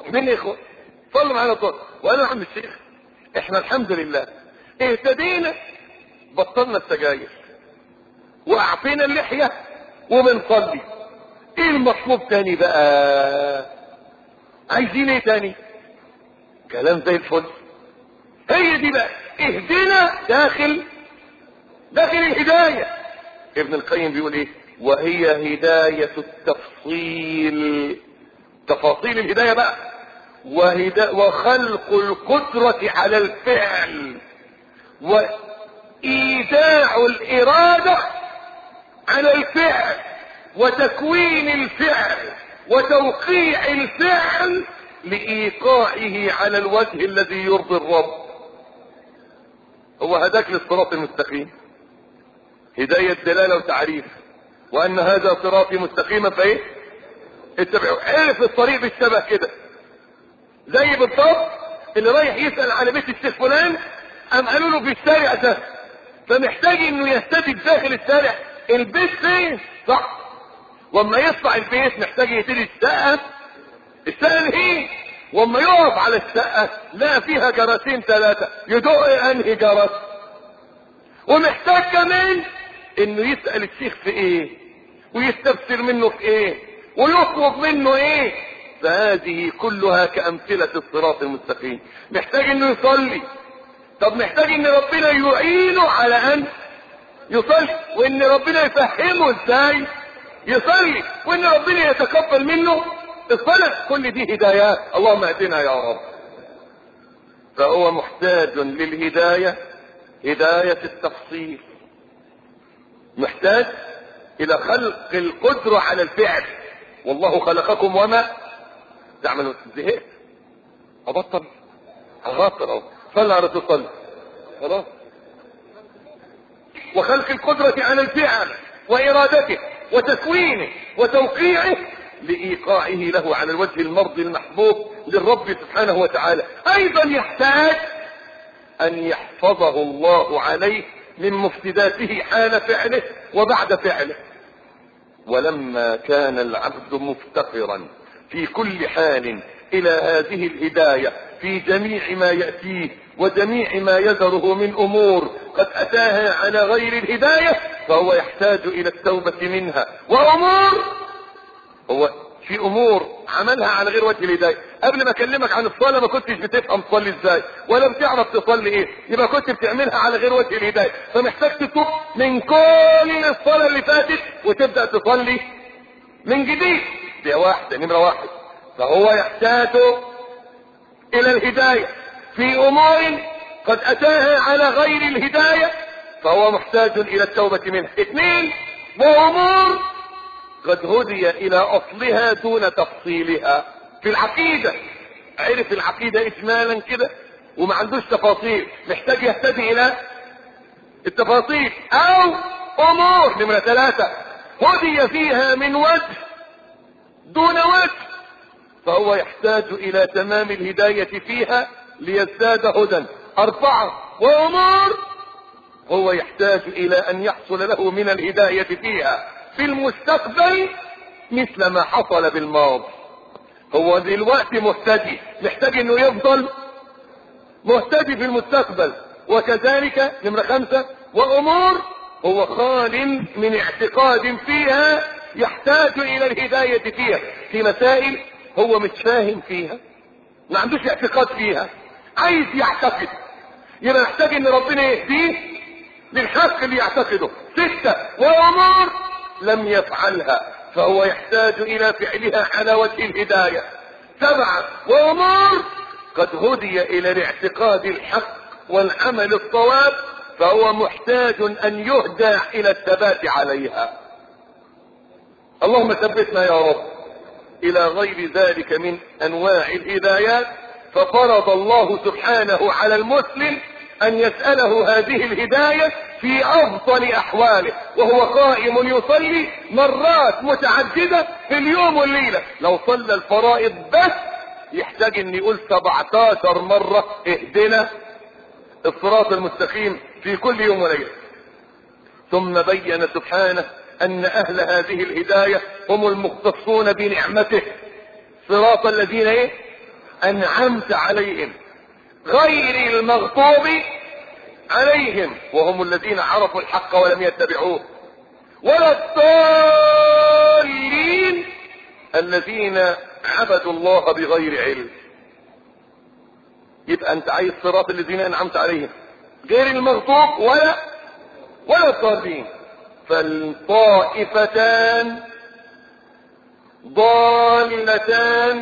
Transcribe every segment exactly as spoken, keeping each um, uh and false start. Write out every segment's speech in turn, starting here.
مين يا اخوان؟ صلوا معانا طول. وانا يا عم الشيخ احنا الحمد لله اهتدينا، بطلنا السجاير واعفينا اللحية وبنصلي. ايه المطلوب تاني بقى؟ عايزين ايه تاني؟ كلام زي الفل. هي دي بقى اهدنا داخل داخل الهداية. ابن القيم بيقول ايه؟ وهي هداية التفصيل، تفاصيل الهداية بقى، وهدا وخلق القدرة على الفعل، وإيداع الإرادة على الفعل، وتكوين الفعل، وتوقيع الفعل لإيقاعه على الوجه الذي يرضي الرب. هو هداك للصراط المستقيم، هداية دلالة وتعريف، وأن هذا صراطي مستقيما فإيه؟ اتبعوا. عرف الطريق بالشبه كده، زي بالضبط اللي رايح يسأل على بيت الشيخ فلان، قام قالوا له في الشارع ده، فمحتاج انه يهتدي داخل الشارع البيت فين، صح؟ واما يطلع البيت محتاج يهتدي الشقة، الشقة هي، واما يقف على الشقة لا فيها جرسين ثلاثة، يدق انهي جرس؟ ومحتاج كمان انه يسأل الشيخ في ايه، ويستفسر منه في ايه، ويطلب منه ايه. فهذه كلها كأمثلة الصراط المستقيم. محتاج انه يصلي، طب محتاج ان ربنا يعينه على ان يصلي، وان ربنا يفهمه ازاي يصلي، وان ربنا يتقبل منه الصلاة. كل دي هدايات، اللهم اهدنا يا رب. فهو محتاج للهداية، هداية التفصيل، محتاج الى خلق القدرة على الفعل. والله خلقكم وما تعملون. زهقت ابطل ابطل اهو، صلى على رسول الله خلاص. وخلق القدرة على الفعل وارادته وتكوينه وتوقيعه لايقاعه له على الوجه المرضي المحبوب للرب سبحانه وتعالى. ايضا يحتاج ان يحفظه الله عليه من مفسداته حال فعله وبعد فعله. ولما كان العبد مفتقرا في كل حال الى هذه الهداية في جميع ما يأتيه وجميع ما يذره من امور قد اتاها على غير الهداية، فهو يحتاج الى التوبة منها. وامور، هو في امور عملها على غير وجه الهداية. قبل ما اكلمك عن الصلاة ما كنتش بتفهم تصلي ازاي، ولا بتعرف تصلي ايه، يبقى كنت بتعملها على غير وجه الهداية. فمحتاج تتوب من كل الصلاة اللي فاتت وتبدأ تصلي من جديد. دي واحدة، نمرة واحد. فهو يحتاج الى الهداية في امور قد اتاها على غير الهداية، فهو محتاج الى التوبة منها. اثنين، وامور قد هدي الى اصلها دون تفصيلها. في العقيدة عرف العقيدة اجمالا كده وما عندوش تفاصيل، محتاج يهتدي الى التفاصيل. او امور نمرة ثلاثة هدي فيها من وجه دون وجه، فهو يحتاج الى تمام الهداية فيها ليزداد هدى. اربعة، وامور هو يحتاج الى ان يحصل له من الهداية فيها في المستقبل مثل ما حصل بالماضي. هو دلوقتي مهتدي، محتاج انه يفضل مهتدي في المستقبل. وكذلك نمرة خمسة، وامور هو خال من اعتقاد فيها يحتاج الى الهداية فيها في مسائل هو مش فاهم فيها، ما عندوش اعتقاد فيها، عايز يعتقد، يبقى محتاج ان ربنا يهديه للحق اللي يعتقده. ستة، وامور لم يفعلها فهو يحتاج الى فعلها على وجه الهداية. سبعة، وامور قد هدي الى الاعتقاد الحق والعمل الصواب، فهو محتاج ان يهدى الى الثبات عليها. اللهم ثبتنا يا رب. الى غير ذلك من انواع الهدايات، ففرض الله سبحانه على المسلم ان يسأله هذه الهداية في افضل احواله وهو قائم يصلي مرات متعددة في اليوم والليلة. لو صلى الفرائض بس يحتاج ان يقول سبعتاشر مرة اهدنا الصراط المستقيم في كل يوم وليلة. ثم بين سبحانه ان اهل هذه الهداية هم المختصون بنعمته، صراط الذين ايه انعمت عليهم غير المغضوب عليهم وهم الذين عرفوا الحق ولم يتبعوه، ولا الضالين الذين عبدوا الله بغير علم. يبقى انت عايز صراط الذين انعمت عليهم غير المغضوب ولا ولا الضالين. فالطائفتان ضالتان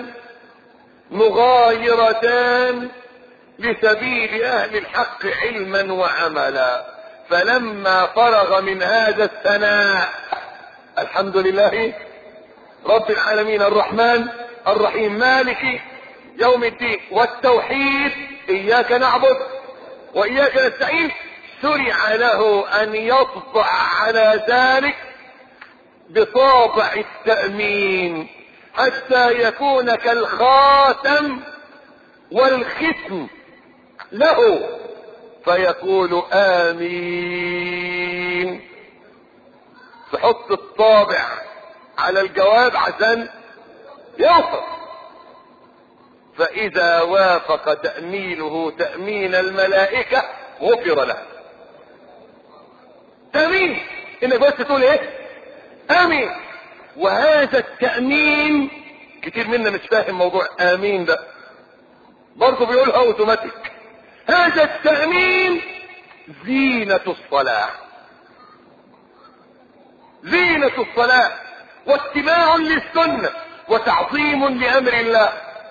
مغايرتان لسبيل اهل الحق علما وعملا. فلما فرغ من هذا الثناء، الحمد لله رب العالمين الرحمن الرحيم مالك يوم الدين، والتوحيد اياك نعبد واياك نستعين، شرع له ان يطبع على ذلك بطابع التأمين حتى يكون كالخاتم والختم له، فيقول آمين. تحط الطابع على الجواب عشان يوصل. فإذا وافق تأمينه تأمين الملائكة غفر له. تأمين انك بس تقول ايه؟ آمين. وهذا التأمين كتير منا مش فاهم موضوع آمين ده، برضه بيقولها اوتوماتيك. هذا التأمين زينة الصلاة، زينة الصلاة واتباع للسنة وتعظيم لأمر الله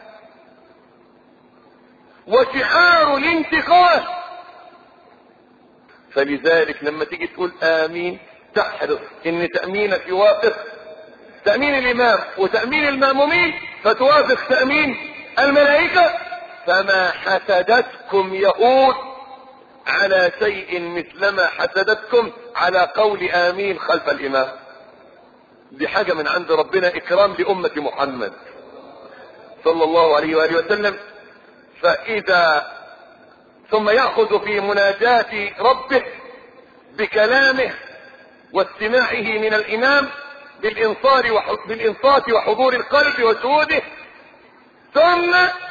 وشعار الانتقال. فلذلك لما تيجي تقول آمين تحرص ان تأمينك يوافق تأمين الإمام وتأمين المأمومين، فتوافق تأمين الملائكة. فما حسدتكم يهود على شيء مثلما حسدتكم على قول آمين خلف الإمام. دي حاجة من عند ربنا، إكرام لأمة محمد صلى الله عليه وآله وسلم. فإذا ثم يأخذ في مناجاة ربه بكلامه واستماعه من الإمام بالإنصار وح... بالإنصات وحضور القلب وشهوده، ثم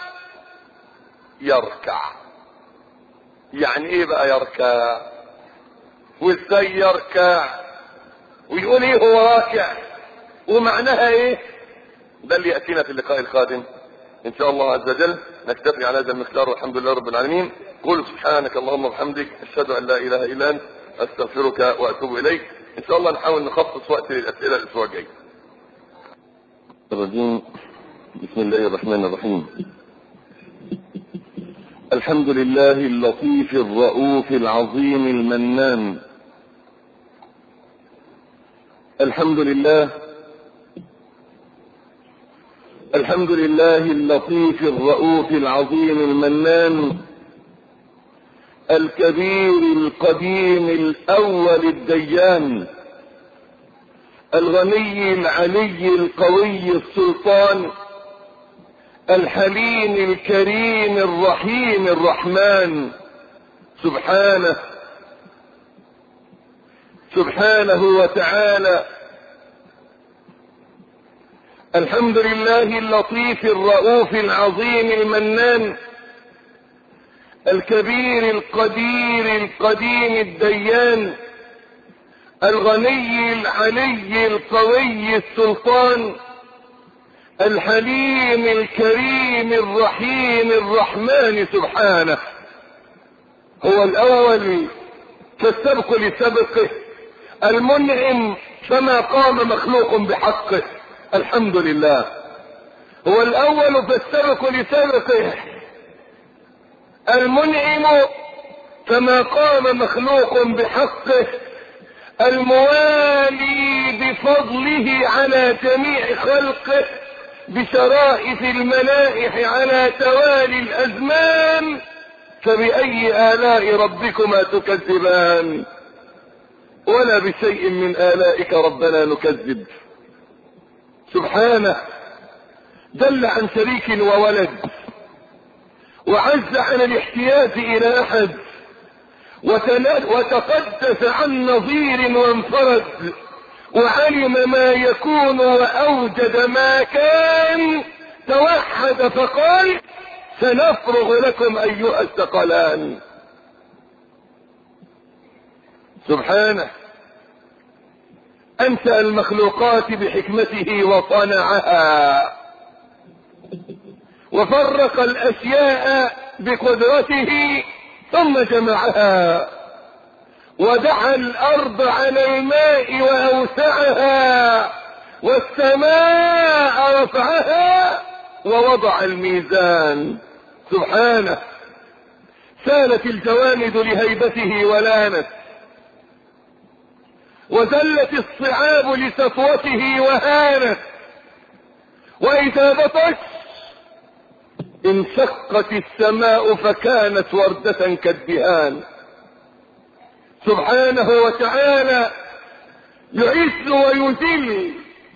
يركع. يعني ايه بقى يركع؟ وازاي يركع؟ ويقول ايه هو راكع؟ ومعناها ايه؟ ده اللي يأتينا في اللقاء القادم ان شاء الله عز وجل. نكتفي على هذا المقدار والحمد لله رب العالمين. قل سبحانك اللهم وبحمدك اشهد ان لا اله الا انت استغفرك واتوب اليك. ان شاء الله نحاول نخصص وقت للاسئله الاسبوع الجاي. الرجيم. بسم الله الرحمن الرحيم. الحمد لله اللطيف الرؤوف العظيم المنان. الحمد لله الحمد لله اللطيف الرؤوف العظيم المنان، الكبير القديم الأول الديان، الغني العلي القوي السلطان، الحليم الكريم الرحيم الرحمن. سبحانه سبحانه وتعالى. الحمد لله اللطيف الرؤوف العظيم المنان، الكبير القدير القديم الديان، الغني العلي القوي السلطان، الحليم الكريم الرحيم الرحمن. سبحانه هو الأول فالسبق لسبقه، المنعم فما قام مخلوق بحقه. الحمد لله هو الأول فالسبق لسبقه، المنعم فما قام مخلوق بحقه، الموالي بفضله على جميع خلقه، بشرائف الملائح على توالي الأزمان. فبأي آلاء ربكما تكذبان؟ ولا بشيء من آلائك ربنا نكذب. سبحانه جل عن شريك وولد، وعز عن الاحتياج إلى أحد، وتقدس عن نظير وانفرد، وعلم ما يكون وأوجد ما كان. توحد فقال سنفرغ لكم ايها الثقلان. سبحانه انشأ المخلوقات بحكمته وصنعها، وفرق الاشياء بقدرته ثم جمعها، ودعا الارض على الماء واوسعها، والسماء رفعها ووضع الميزان. سبحانه سالت الجوامد لهيبته ولانت، وزلت الصعاب لسطوته وهانت، واذا بطش انشقت السماء فكانت وردة كالدهان. سبحانه وتعالى يعز ويذل،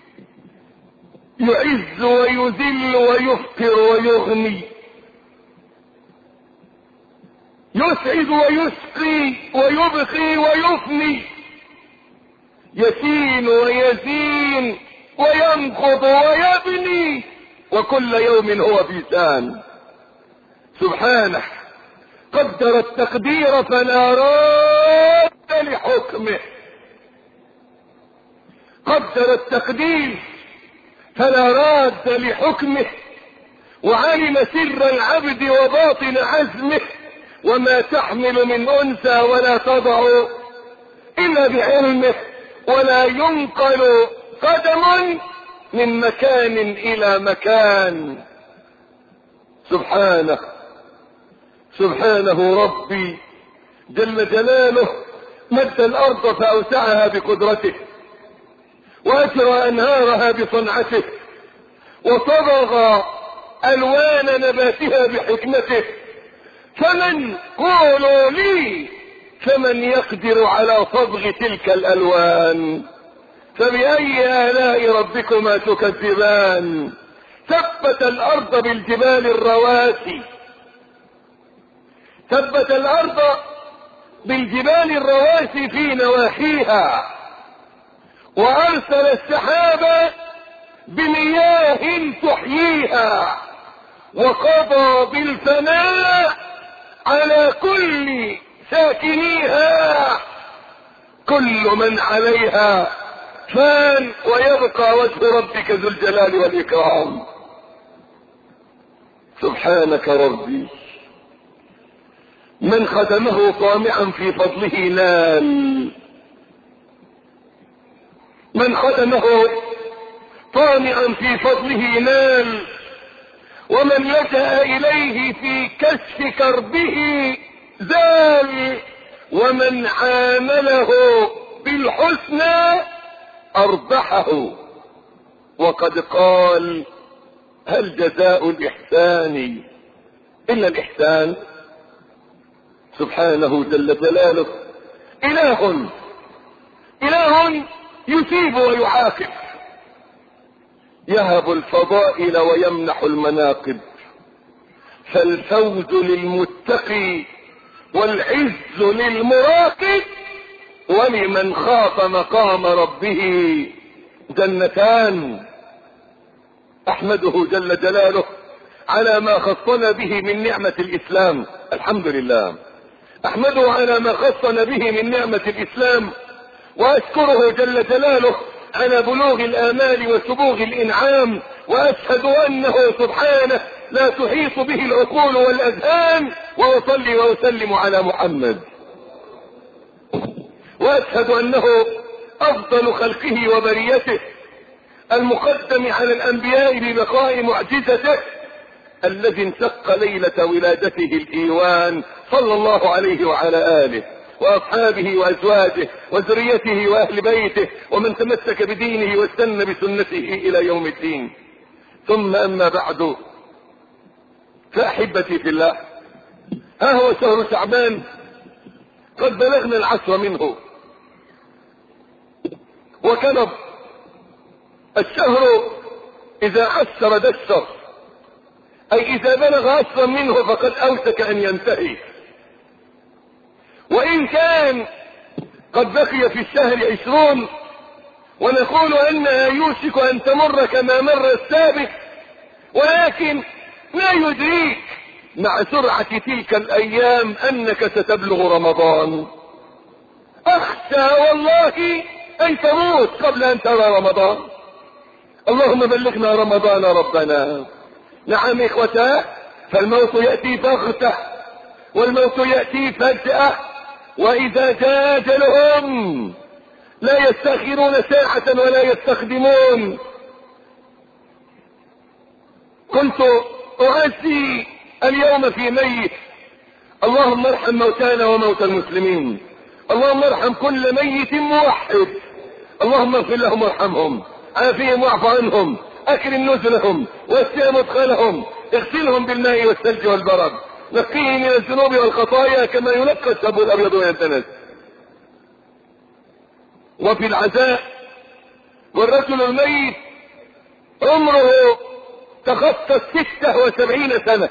يعز ويذل ويفقر ويغني، يسعد ويسقي ويبقي ويفني، يسين ويزين وينقض ويبني، وكل يوم هو في شان. سبحانه قدر التقدير فلا راد لحكمه، قدر التقدير فلا راد لحكمه، وعلم سر العبد وباطن عزمه، وما تحمل من انثى ولا تضع الا بعلمه، ولا ينقل قدم من مكان الى مكان. سبحانه سبحانه ربي جل جلاله مد الارض فاوسعها بقدرته، واجرى انهارها بصنعته، وصبغ الوان نباتها بحكمته. فمن قولوا لي فمن يقدر على صبغ تلك الالوان؟ فبأي آلاء ربكما تكذبان؟ ثبت الارض بالجبال الرواسي، ثبت الارض بالجبال الرواسي في نواحيها، وارسل السحاب بمياه تحييها، وقضى بالفناء على كل ساكنيها. كل من عليها فان، ويبقى وجه ربك ذو الجلال والإكرام. سبحانك ربي من خدمه طامعا في فضله نال، من خدمه طامعا في فضله نال، ومن لجأ إليه في كشف كربه زال، ومن عامله بالحسنى أربحه. وقد قال: هل جزاء الإحسان إلا الإحسان؟ سبحانه جل جلاله إله إله يثيب ويعاقب، يهب الفضائل ويمنح المناقب، فالفوز للمتقي والعز للمراقب، ولمن خاف مقام ربه جنتان. احمده جل جلاله على ما خصنا به من نعمة الاسلام، الحمد لله. احمده على ما خصنا به من نعمة الاسلام، واشكره جل جلاله على بلوغ الامال وسبوغ الانعام، واشهد انه سبحانه لا تحيط به العقول والاذهان، واصلي واسلم على محمد، واشهد انه افضل خلقه وبريته، المقدم على الانبياء ببقاء معجزته، الذي انشق ليلة ولادته الايوان، صلى الله عليه وعلى اله واصحابه وازواجه وذريته واهل بيته، ومن تمسك بدينه واستنى بسنته الى يوم الدين. ثم اما بعد، فاحبتي في الله، ها هو شهر شعبان قد بلغنا العشر منه، وكان الشهر اذا عشر دشر، اي اذا بلغ عشرا منه فقد اوشك ان ينتهي. وان كان قد بقي في الشهر عشرون، ونقول انها يوشك ان تمر كما مر السابق، ولكن لا يدريك مع سرعة تلك الايام انك ستبلغ رمضان. اخشى والله ان تموت قبل ان ترى رمضان. اللهم بلغنا رمضان ربنا. نعم اخوتاه، فالموت يأتي بغتة، والموت يأتي فجأة، واذا جاء اجلهم لا يستأخرون ساعة ولا يستخدمون. كنت اعزي اليوم في ميت، اللهم ارحم موتانا وموتى المسلمين، اللهم ارحم كل ميت موحد، اللهم اغفر لهم وارحمهم، عافهم واعف عنهم، اكرم نزلهم واسع مدخلهم، اغسلهم بالماء والثلج والبرد، نقيهم من الذنوب والخطايا كما ينقى الثوب الابيض من الدنس. وفي العزاء والرجل الميت عمره تخطى ستة وسبعين سنة،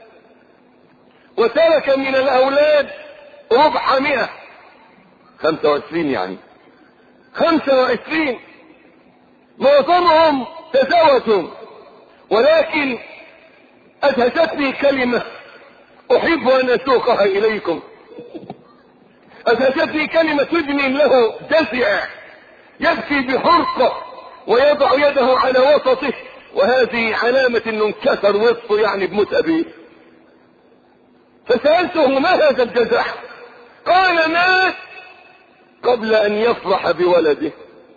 وترك من الاولاد ربع مئة، خمسة وعشرين يعني خمسة وعشرين، معظمهم تزوجوا. ولكن ادهشتني كلمة احب ان اسوقها اليكم، ادهشتني كلمة ابن له جزع يبكي بحرقة ويضع يده على وسطه، وهذه علامة انه انكسر وسطه يعني بموت ابيه. فسألته ما هذا الجزع؟ قال مات قبل ان يفرح بولده.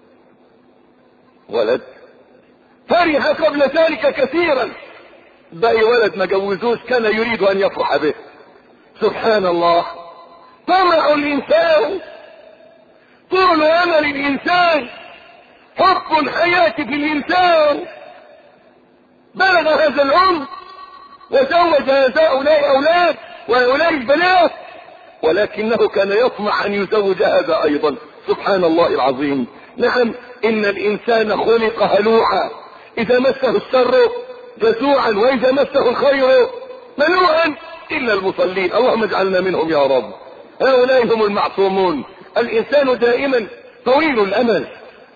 ولد فرح قبل ذلك كثيرا، باقي ولد ما جوزوش كان يريد ان يفرح به. سبحان الله، طمع الانسان، طول امل الانسان، حب الحياة في الانسان، بلغ هذا العمر وزوج هؤلاء اولاد وهؤلاء البنات، ولكنه كان يطمع ان يزوج هذا ايضا. سبحان الله العظيم. نعم، ان الانسان خلق هلوعا، اذا مسه الشر جزوعا واذا مسه الخير منوعا الا المصلين. اللهم اجعلنا منهم يا رب. هؤلاء هم المعصومون. الانسان دائما طويل الامل،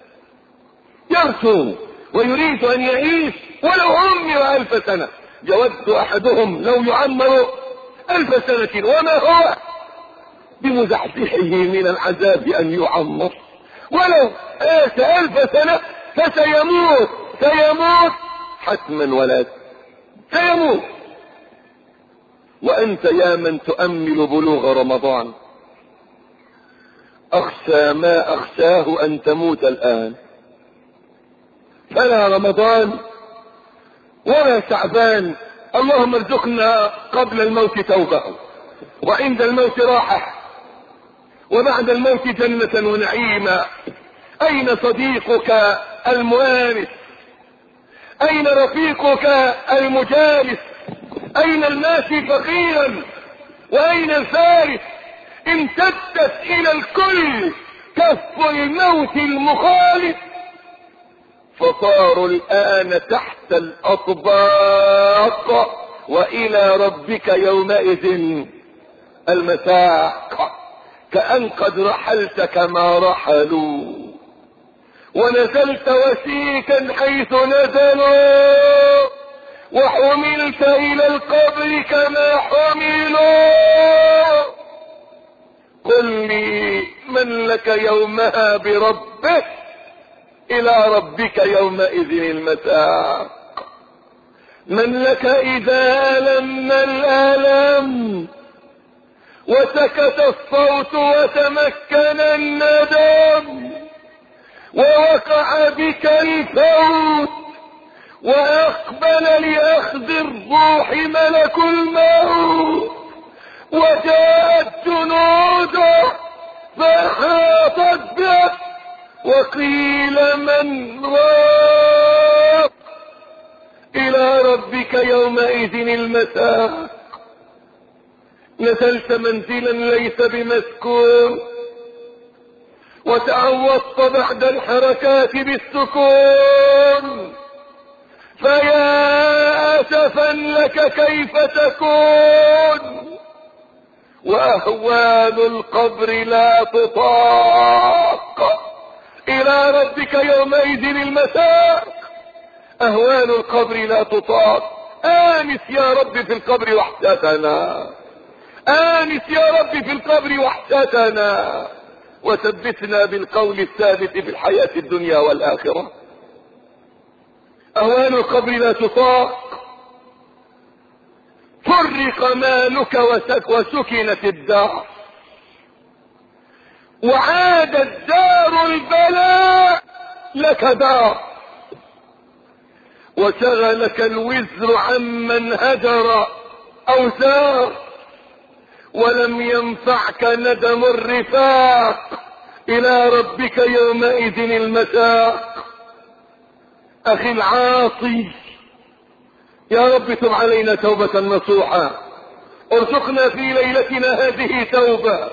يرجو ويريد ان يعيش ولو عمر الف سنة. يود احدهم لو يعمر الف سنة وما هو بمزحزحه من العذاب ان يعمر، ولو آت الف سنة فسيموت، سيموت حتما ولد، سيموت. وانت يا من تؤمل بلوغ رمضان اخشى ما اخشاه ان تموت الان. فلا رمضان ولا شعبان. اللهم ارزقنا قبل الموت توبة، وعند الموت راحة، وبعد الموت جنة ونعيما. اين صديقك المؤانس؟ اين رفيقك المجالس؟ اين الماشي فقيرا؟ واين الفارس؟ امتدت الى الكل كف الموت المخالف، فصاروا الان تحت الاطباق، والى ربك يومئذ المساق. كأن قد رحلت كما رحلوا، ونزلت وسيكا حيث نزلوا، وحملت الى القبر كما حملوا. قل لي من لك يومها بربه، الى ربك يومئذ المساق. من لك اذا لم الالم وسكت الصوت وتمكن الندم، ووقع بك الفوت واقبل لاخذ الروح ملك الموت، وجاءت جنوده فاحاطت به، وقيل من راق. الى ربك يومئذ المساق. نزلت منزلا ليس بمسكون، وتعوضت بعد الحركات بالسكون، فيا اسفا لك كيف تكون. واهوال القبر لا تطاق، الى ربك يومئذ المساق. اهوال القبر لا تطاق. آنس يا رب في القبر وحشتنا، آنس يا رب في القبر وحشتنا، وثبتنا بالقول الثابت في الحياة الدنيا والآخرة. أهوال القبر لا تطاق، فرق مالك وسك وسكنت الدار، وعادت دار البلاء لك دار، وشغلك الوزر عمن هجر أو زار، ولم ينفعك ندم الرفاق، إلى ربك يومئذ المساق. أخي العاصي، يا رب تب علينا توبة نصوحا، ارزقنا في ليلتنا هذه توبة.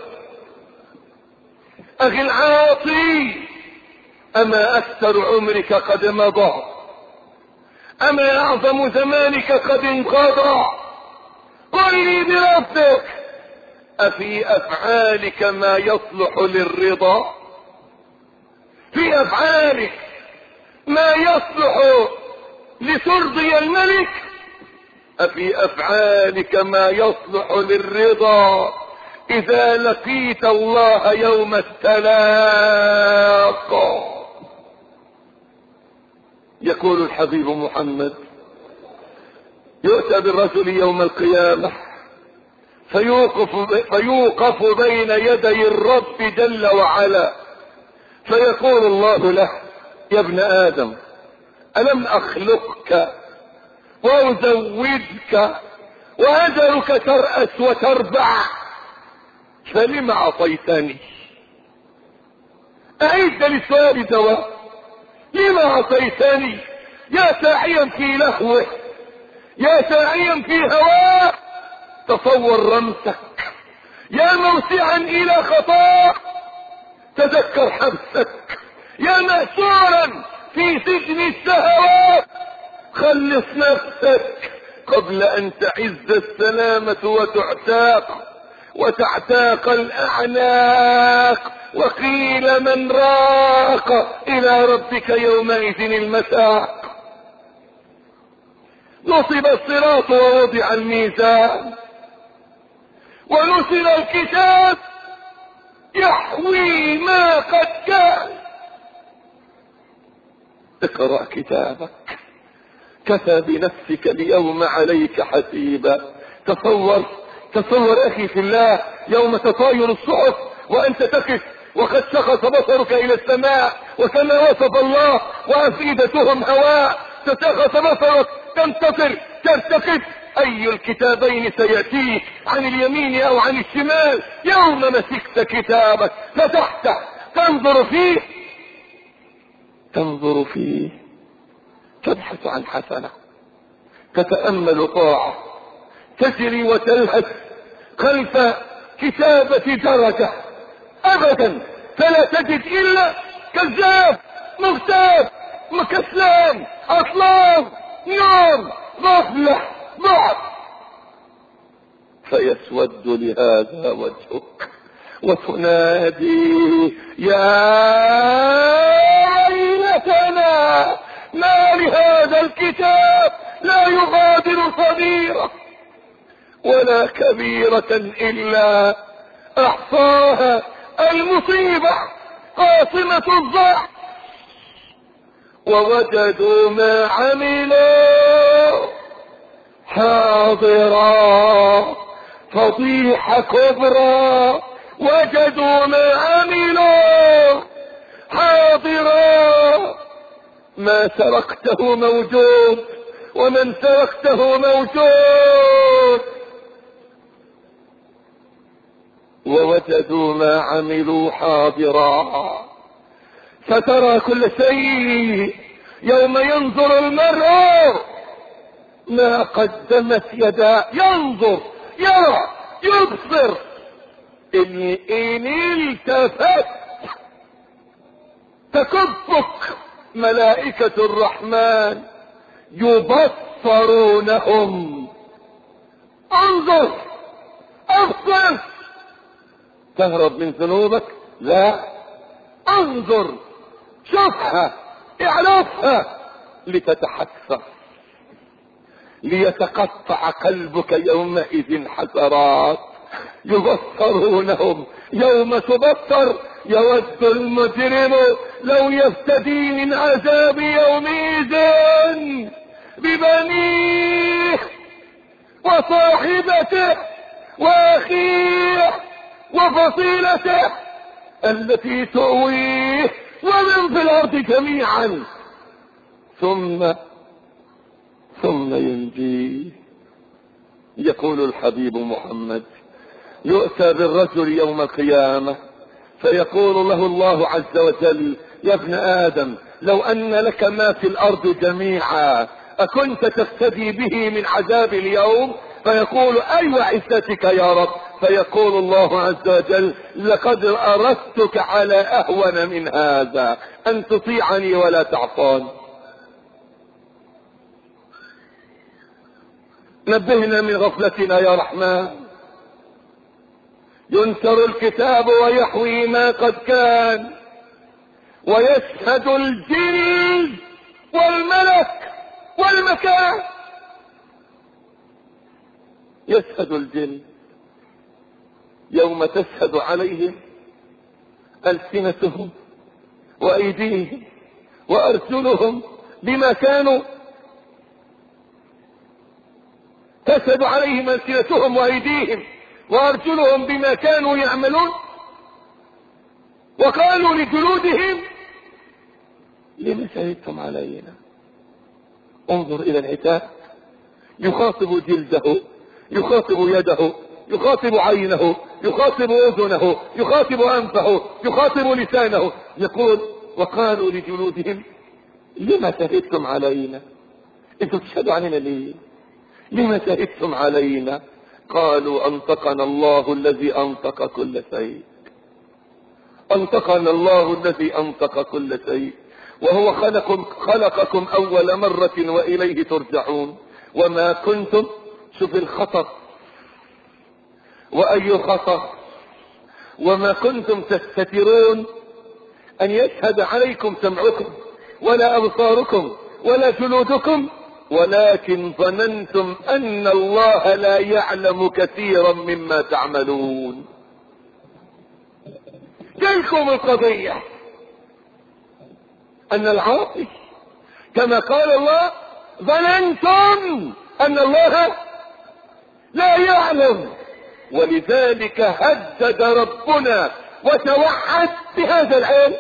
أخي العاصي، أما أكثر عمرك قد مضى، أما أعظم زمانك قد انقضى، قل لي بربك أفي أفعالك ما يصلح للرضا؟ في أفعالك ما يصلح لترضي الملك؟ أفي أفعالك ما يصلح للرضا إذا لقيت الله يوم التلاق؟ يقول الحبيب محمد: يؤتى بالرجل يوم القيامة فيوقف, فيوقف بين يدي الرب جل وعلا، فيقول الله له: يا ابن آدم، ألم أخلقك وأزوجك وأجرك ترأس وتربع، فلم عصيتني؟ أعيد للسؤال جواب: لما عصيتني؟ يا ساعيا في لهوه، يا ساعيا في هواه، تصور رمسك، يا موسعا إلى خطاك تذكر حبسك، يا مأسورا في سجن الشهوات خلص نفسك قبل أن تعز السلامة وتعتاق وتعتاق الأعناق، وقيل من راق إلى ربك يومئذ المساق. نصب الصراط ووضع الميزان ونشر الكتاب يحوي ما قد كان. اقرأ كتابك، كفى بنفسك اليوم عليك حسيبا. تصور تصور أخي في الله يوم تطاير الصحف وأنت تقف وقد شخص بصرك إلى السماء، وكما وصف الله: وأفئدتهم هواء. تشخص بصرك، تنتصر، ترتقف، أي الكتابين سيأتيك، عن اليمين أو عن الشمال؟ يوم مسكت كتابك فتحته تنظر فيه تنظر فيه تبحث عن حسنة، تتأمل طاعة، تجري وتلهث خلف كتابة درجة، أبدا فلا تجد إلا كذاب، مغتاب، مكسلان، عطلان، نوم، غفلة، ضعف. فيسود لهذا وجهك وتنادي: يا ويلتنا، ما لهذا الكتاب لا يغادر صغيرة ولا كبيرة إلا أحصاها. المصيبة قاصمة الضعف، ووجدوا ما عملوا حاضرا، فضيحة كبرى. وجدوا ما عملوا حاضرا، ما سرقته موجود ومن سرقته موجود. ووجدوا ما عملوا حاضرا، فترى كل شيء يوم ينظر المرء ما قدمت يداه. ينظر، يرى، يبصر. إن, إن التفت تكبك ملائكة الرحمن يبصرونهم. انظر، ابصر. تهرب من ذنوبك؟ لا، انظر، شوفها، اعرفها، لتتحسر، ليتقطع قلبك يومئذ حسرات. يبصرونهم يوم تبصر يود المجرم لو يفتدي من عذاب يومئذ ببنيه وصاحبته واخيه وفصيلته التي تؤويه ومن في الارض جميعا ثم ثم ينجيه. يقول الحبيب محمد: يؤتى بالرجل يوم القيامة فيقول له الله عز وجل: يا ابن آدم، لو أن لك ما في الأرض جميعا أكنت تفتدي به من عذاب اليوم؟ فيقول: أي وعزتك يا رب؟ فيقول الله عز وجل: لقد أردتك على أهون من هذا، أن تطيعني ولا تعصاني. نبهنا من غفلتنا يا رحمن. ينشر الكتاب ويحوي ما قد كان، ويشهد الجن والملك والمكان. يشهد الجن يوم تشهد عليهم ألسنتهم وأيديهم وأرجلهم بما كانوا تشهد عليهم ألسنتهم وأيديهم وأرجلهم بما كانوا يعملون. وقالوا لجلودهم: لم شهدتم علينا؟ انظر إلى العتاب. يخاطب جلده، يخاطب يده، يخاطب عينه، يخاطب أذنه، يخاطب أنفه، يخاطب لسانه. يقول: وقالوا لجلودهم: لم شهدتم علينا؟ انتم تشهدوا علينا ليه؟ لم شهدتم علينا؟ قالوا: أنطقنا الله الذي أنطق كل شيء. أنطقنا الله الذي أنطق كل شيء، وهو خلقكم, خلقكم أول مرة وإليه ترجعون، وما كنتم. شوف الخطر، وأي خطر. وما كنتم تستترون أن يشهد عليكم سمعكم ولا أبصاركم ولا جلودكم، ولكن ظننتم أن الله لا يعلم كثيرا مما تعملون. تلكم القضية، أن العاصي كما قال الله: ظننتم أن الله لا يعلم. ولذلك هدد ربنا وتوعد بهذا العلم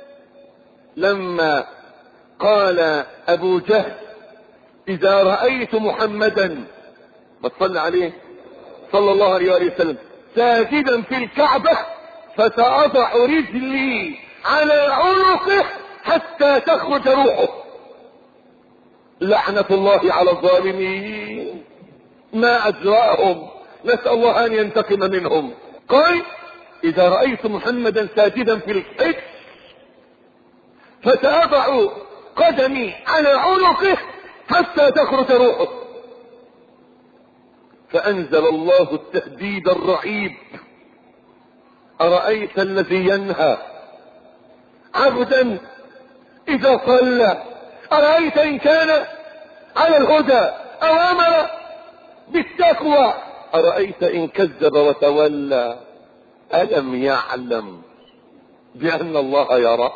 لما قال أبو جهل: إذا رأيت محمدا، بتصلى عليه صلى الله عليه وسلم، ساجدا في الكعبة فسأضع رجلي على عنقه حتى تخرج روحه. لعنة الله على الظالمين، ما أجرأهم، نسأل الله أن ينتقم منهم. قال: إذا رأيت محمدا ساجدا في الحج فسأضع قدمي على عنقه حتى تخرج روحه. فأنزل الله التهديد الرعيب: أرأيت الذي ينهى عبدا إذا صلى، أرأيت إن كان على الهدى أو أمر بالتقوى، أرأيت إن كذب وتولى، ألم يعلم بأن الله يرى؟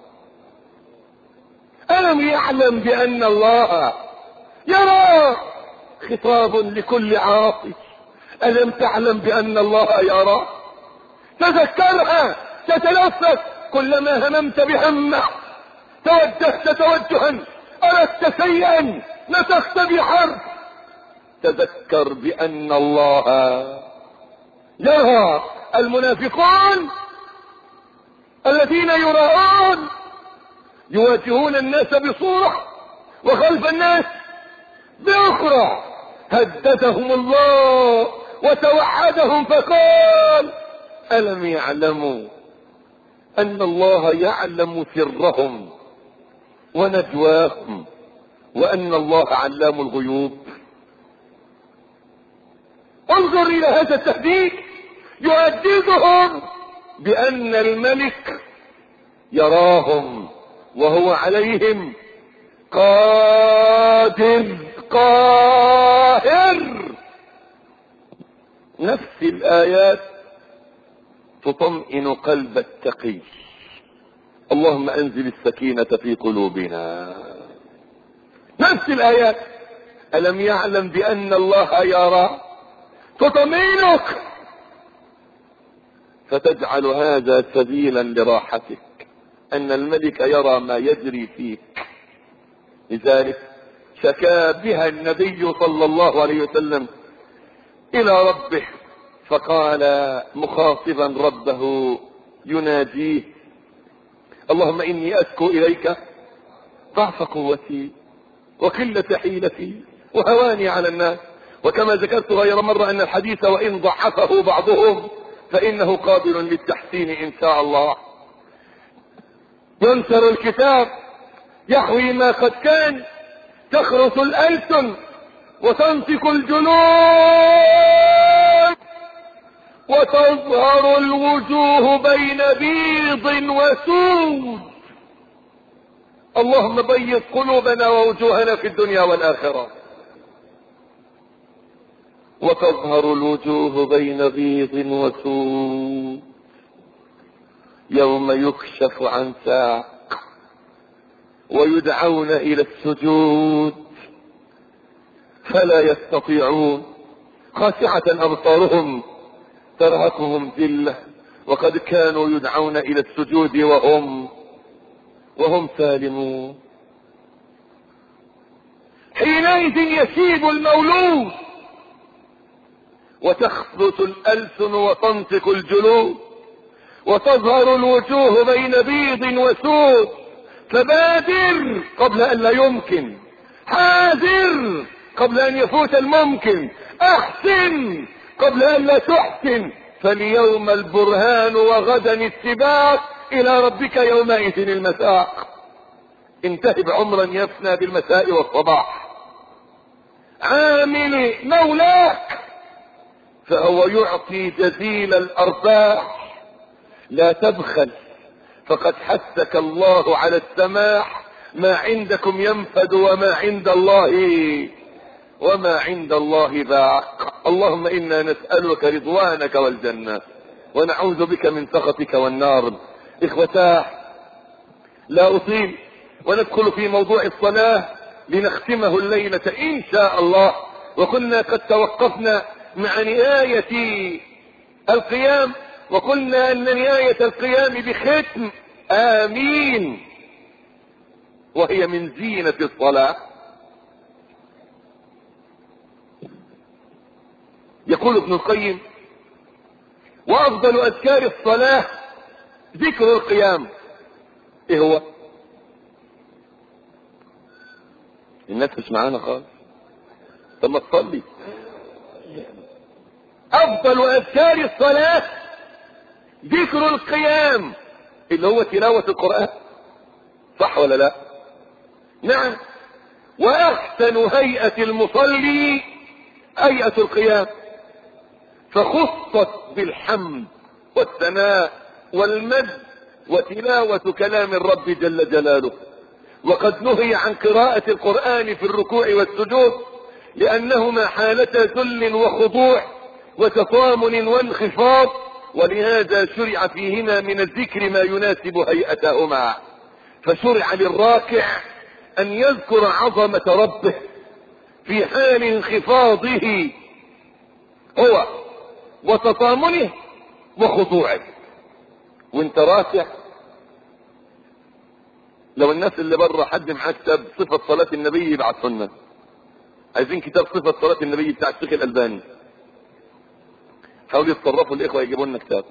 ألم يعلم بأن الله يرى؟ خطاب لكل عاصي: ألم تعلم بأن الله يرى؟ تذكرها، تتلفت كلما هممت بهمة، توجهت توجها، أردت شيئا، نطقت بحرف، تذكر بأن الله يرى. المنافقون الذين يراءون يواجهون الناس بصورة وخلف الناس بأخرى. هددهم الله وتوعدهم فقال: ألم يعلموا أن الله يعلم سرهم ونجواهم وأن الله علام الغيوب؟ انظر إلى هذا التهديد، يهددهم بأن الملك يراهم وهو عليهم قادر القاهر. نفس الآيات تطمئن قلب التقي. اللهم انزل السكينة في قلوبنا. نفس الآيات. ألم يعلم بأن الله يرى؟ تطمئنك، فتجعل هذا سبيلا لراحتك، أن الملك يرى ما يجري فيك. لذلك شكا بها النبي صلى الله عليه وسلم إلى ربه، فقال مخاطبا ربه يناجيه: اللهم إني أشكو إليك ضعف قوتي وقلة حيلتي وهواني على الناس. وكما ذكرت غير مرة أن الحديث وإن ضعفه بعضهم فإنه قابل للتحسين إن شاء الله. ينشر الكتاب يحوي ما قد كان، تخرس الألسن وتنطق الجلود وتظهر الوجوه بين بيض وسود. اللهم بيض قلوبنا ووجوهنا في الدنيا والآخرة. وتظهر الوجوه بين بيض وسود يوم يكشف عن ساق ويدعون إلى السجود فلا يستطيعون، خاشعة أبصارهم ترهقهم ذلة وقد كانوا يدعون إلى السجود وهم وهم سالمون. حينئذ يشيب المولود وتخبط الألسن وتنطق الجلود وتظهر الوجوه بين بيض وسود. فبادر قبل أن لا يمكن، حاذر قبل أن يفوت الممكن، أحسن قبل أن لا تحسن، فاليوم البرهان وغدا السباق، إلى ربك يومئذ المساق. انتهب عمرا يفنى بالمساء والصباح. عامل مولاك فهو يعطي جزيل الأرباح. لا تبخل فقد حثك الله على السماح. ما عندكم ينفد وما عند الله وما عند الله باق. اللهم إنا نسألك رضوانك والجنة ونعوذ بك من سخطك والنار. إخوتاه لا أطيل وندخل في موضوع الصلاة لنختمه الليلة إن شاء الله. وكنا قد توقفنا مع نهاية القيام، وقلنا أن نهاية القيام بختم آمين، وهي من زينة الصلاة. يقول ابن القيم: وأفضل أذكار الصلاة ذكر القيام. إيه هو؟ الناس مش معانا خالص. طب ما تصلي. أفضل أذكار الصلاة ذكر القيام، اللي هو تلاوة القرآن، صح ولا لا؟ نعم. وأحسن هيئة المصلي هيئة القيام، فخصت بالحمد والثناء والمجد وتلاوة كلام الرب جل جلاله. وقد نهي عن قراءة القرآن في الركوع والسجود لأنهما حالة ذل وخضوع وتطامن وانخفاض، ولهذا شرع فيهما من الذكر ما يناسب هيئتهما. فشرع للراكع أن يذكر عظمة ربه في حال انخفاضه هو وتطامنه وخضوعه. وانت راكع، لو الناس اللي بره حد معاه كتاب صفة صلاة النبي يبعث لنا. عايزين كتاب صفة صلاة النبي بتاع الشيخ الألباني. حاولوا يتصرفوا الإخوة يجيبوا لنا كتاب.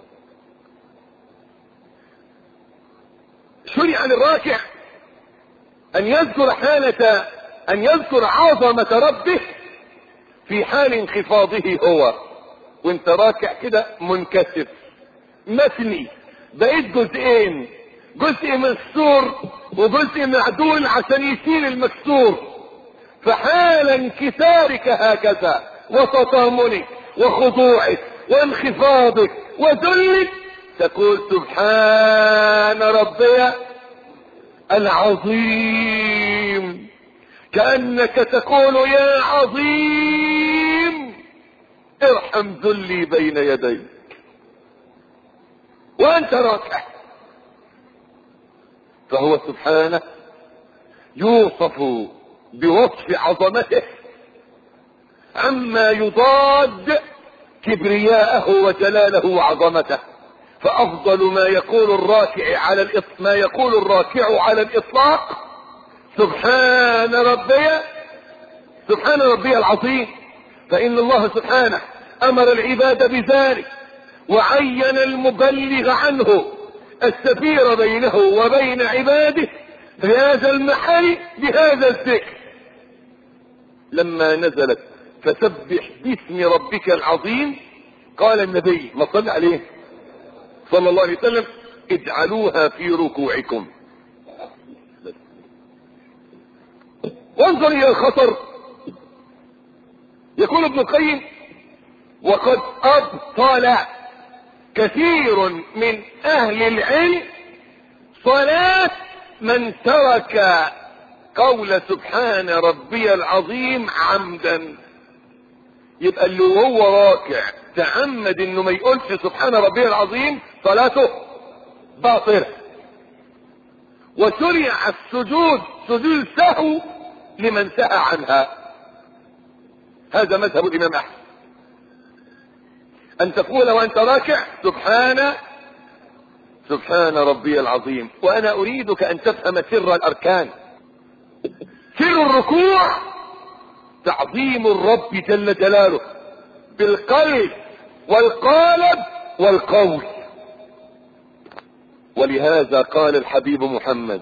شرع للراكع أن يذكر حالة أن يذكر عظمة ربه في حال انخفاضه هو. وانت راكع كده منكسر مثني، بقيت جزئين، جزء مكسور وجزء معدول عشان يشيل المكسور. فحال انكسارك هكذا وتطامنك وخضوعك وانخفاضك وذلك تقول سبحان ربي العظيم. كأنك تقول يا عظيم ارحم ذلي بين يديك وانت راكع. فهو سبحانه يوصف بوصف عظمته عما يضاد كبرياءه وجلاله وعظمته. فافضل ما يقول الراكع على الإطلاق ما يقول الراكع على الاطلاق سبحان ربي سبحان ربي العظيم. فان الله سبحانه امر العباد بذلك وعين المبلغ عنه السفير بينه وبين عباده في هذا المحل بهذا الذكر. لما نزلت فسبح باسم ربك العظيم قال النبي ما صلى عليه صلى الله عليه وسلم اجعلوها في ركوعكم. وانظر الى الخطر. يقول ابن القيم وقد ابطل كثير من اهل العلم صلاة من ترك قول سبحان ربي العظيم عمدا. يبقى اللي وهو راكع تعمد انه ما يقولش سبحان ربي العظيم صلاته باطلة. وشرع السجود سجود سهو لمن سهى عنها. هذا مذهب الامام احمد ان تقول وانت راكع سبحان سبحان ربي العظيم. وانا اريدك ان تفهم سر الاركان. سر الركوع تعظيم الرب جل جلاله بالقلب والقالب والقول. ولهذا قال الحبيب محمد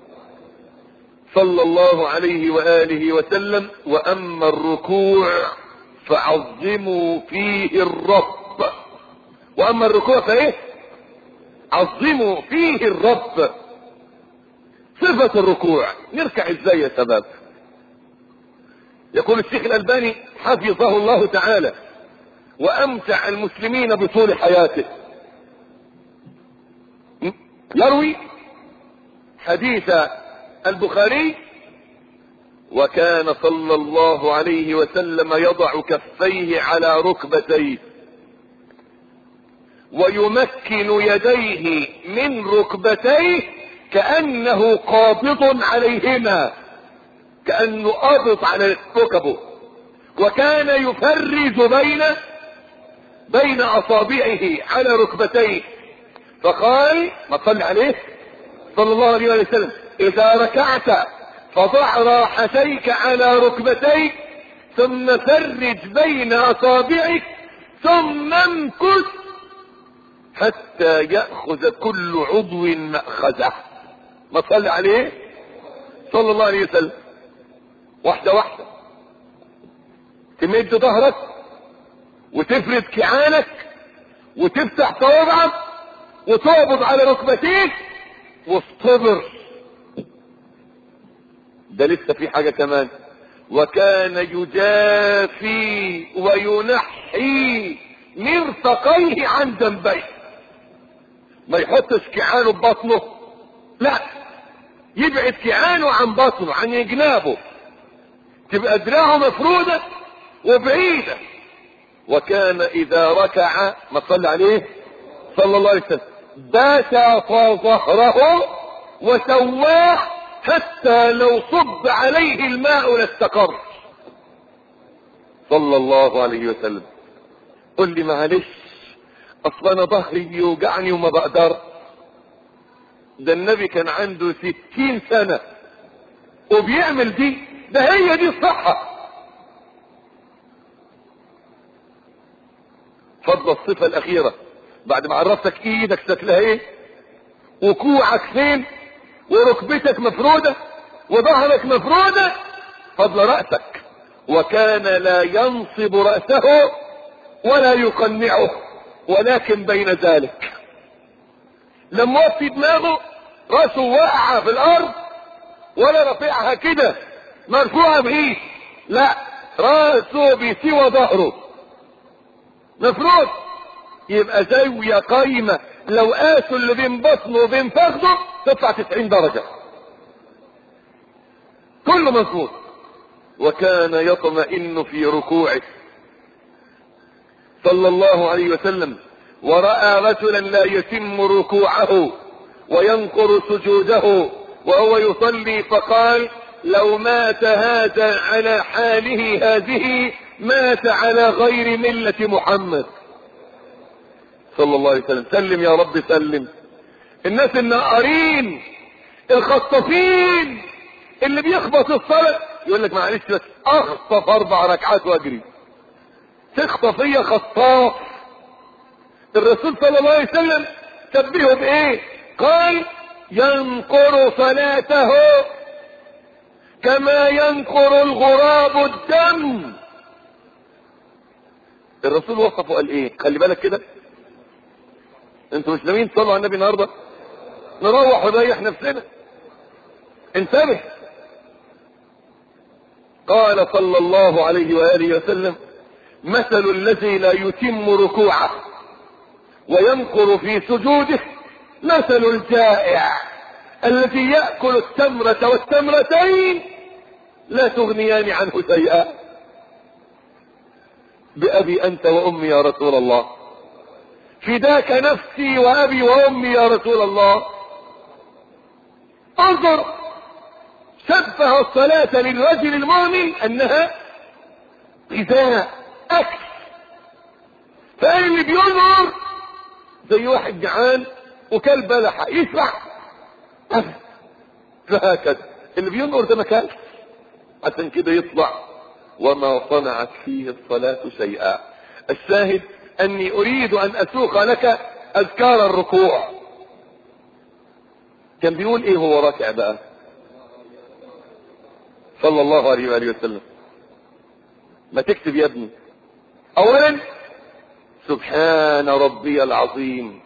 صلى الله عليه وآله وسلم واما الركوع فعظموا فيه الرب. واما الركوع فايه عظموا فيه الرب. صفة الركوع نركع ازاي يا شباب؟ يقول الشيخ الألباني حفظه الله تعالى وامتع المسلمين بطول حياته يروي حديث البخاري وكان صلى الله عليه وسلم يضع كفيه على ركبتيه ويمكن يديه من ركبتيه كأنه قابض عليهما كأنه قابض على ركبه. وكان يفرج بين بين اصابعه على ركبتيه. فقال ما صلى عليه صلى الله عليه وسلم اذا ركعت فضع راحتيك على ركبتيك ثم فرج بين اصابعك ثم امكث حتى يأخذ كل عضو مأخذه. ما صلى عليه صلى الله عليه وسلم. واحدة واحدة تمد ظهرك وتفرد كعانك وتفتح صوابعك وتقبض على ركبتيك واصطبر. ده لسه في حاجة كمان. وكان يجافي وينحي مرفقيه عن جنبيه. ما يحطش كعانه ببطنه، لا، يبعد كعانه عن بطنه عن جنابه، تبقى دراعه مفرودة وبعيدة. وكان اذا ركع ما صلى عليه صلى الله عليه وسلم باسط ظهره وسواه حتى لو صب عليه الماء لاستقر صلى الله عليه وسلم. قل لي معلش اصل انا ظهري بيوجعني وما بقدر. ده النبي كان عنده ستين سنة وبيعمل دي. ده هي دي الصحة. فضل الصفة الاخيرة بعد ما عرفتك ايدك شكلها ايه وكوعك فين وركبتك مفرودة وظهرك مفرودة، فضل رأسك. وكان لا ينصب رأسه ولا يقنعه ولكن بين ذلك. لما وفي دماغه رأسه واقعة في الارض ولا رفعها كده مرفوعة بعيد، لا، رأسه بسوى ظهره مفروض. يبقى زاوية قايمة لو قاسوا اللي بين بطنه وبين فخذه تطلع تسعين درجة كله مظبوط. وكان يطمئن في ركوعه صلى الله عليه وسلم، ورأى رجلا لا يتم ركوعه وينقر سجوده وهو يصلي، فقال لو مات هذا على حاله هذه مات على غير ملة محمد صلى الله عليه وسلم. سلم يا رب سلم. الناس الناقرين الخطافين اللي بيخبط الصلاة يقول لك معلش بس اخطف اربع ركعات واجري. تخطف هي خطاف. الرسول صلى الله عليه وسلم شبهه بايه؟ قال ينقر صلاته كما ينقر الغراب الدم. الرسول وصفه قال ايه؟ خلي بالك كده، انتوا مش ناويين تصلوا على النبي النهارده؟ نروح ونريح نفسنا. انتبه. قال صلى الله عليه وآله وسلم مثل الذي لا يتم ركوعه وينقر في سجوده مثل الجائع الذي يأكل التمرة والتمرتين لا تغنيان عنه شيئا. بأبي أنت وأمي يا رسول الله، فداك نفسي وأبي وأمي يا رسول الله. انظر، شبه الصلاة للرجل المؤمن أنها غذاء أكل. فقال اللي بينظر زي واحد جعان وكل بلحة يشبع، فهكذا اللي بينظر ده مكان. عشان كده يطلع وما صنعت فيه الصلاة شيئا. الشاهد أني أريد أن أسوق لك أذكار الركوع. كان بيقول إيه هو راكع بقى صلى الله عليه وآله وسلم؟ ما تكتب يا ابني. أولا سبحان ربي العظيم.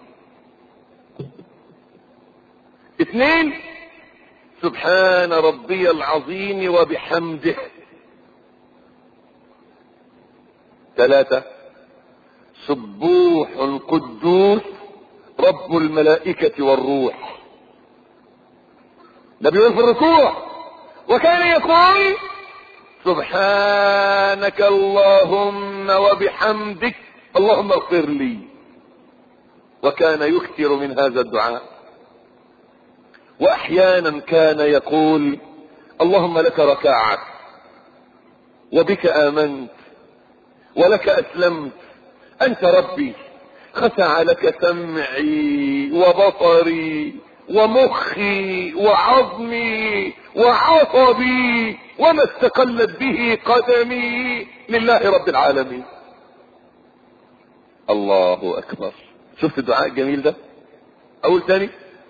اثنين سبحان ربي العظيم وبحمده. ثلاثة سبوح قدوس رب الملائكة والروح. ده بيقول في الركوع. وكان يقول سبحانك اللهم وبحمدك اللهم اغفر لي. وكان يكثر من هذا الدعاء. واحيانا كان يقول اللهم لك ركعت وبك امنت ولك اسلمت انت ربي خشع لك سمعي وبصري ومخي وعظمي وعصبي وما استقلت به قدمي لله رب العالمين. الله اكبر. شفت الدعاء الجميل ده؟ اول تاني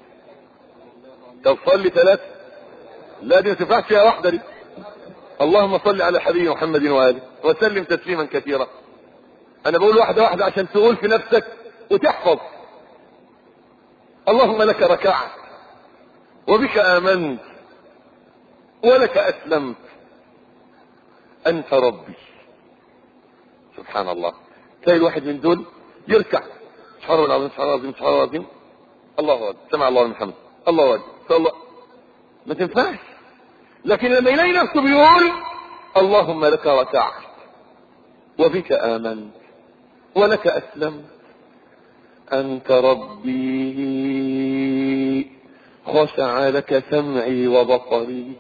طب صلي ثلاثة. لا دي ما تنفعش فيها واحدة دي. اللهم صل على حبيبي محمد وآله وسلم تسليما كثيرا. انا بقول واحدة واحدة عشان تقول في نفسك وتحفظ. اللهم لك ركعت وبك آمنت ولك أسلمت أنت ربي. سبحان الله. تلاقي الواحد من دول يركع سبحان الله العظيم سبحان الله العظيم سبحان الله العظيم الله أكبر سمع الله لمن حمده الله أكبر الله. ما تنفعش. لكن لما يلاقي نفسه بيقول اللهم لك ركعت وبك آمنت ولك أسلمت أنت ربي خشع لك سمعي وبصري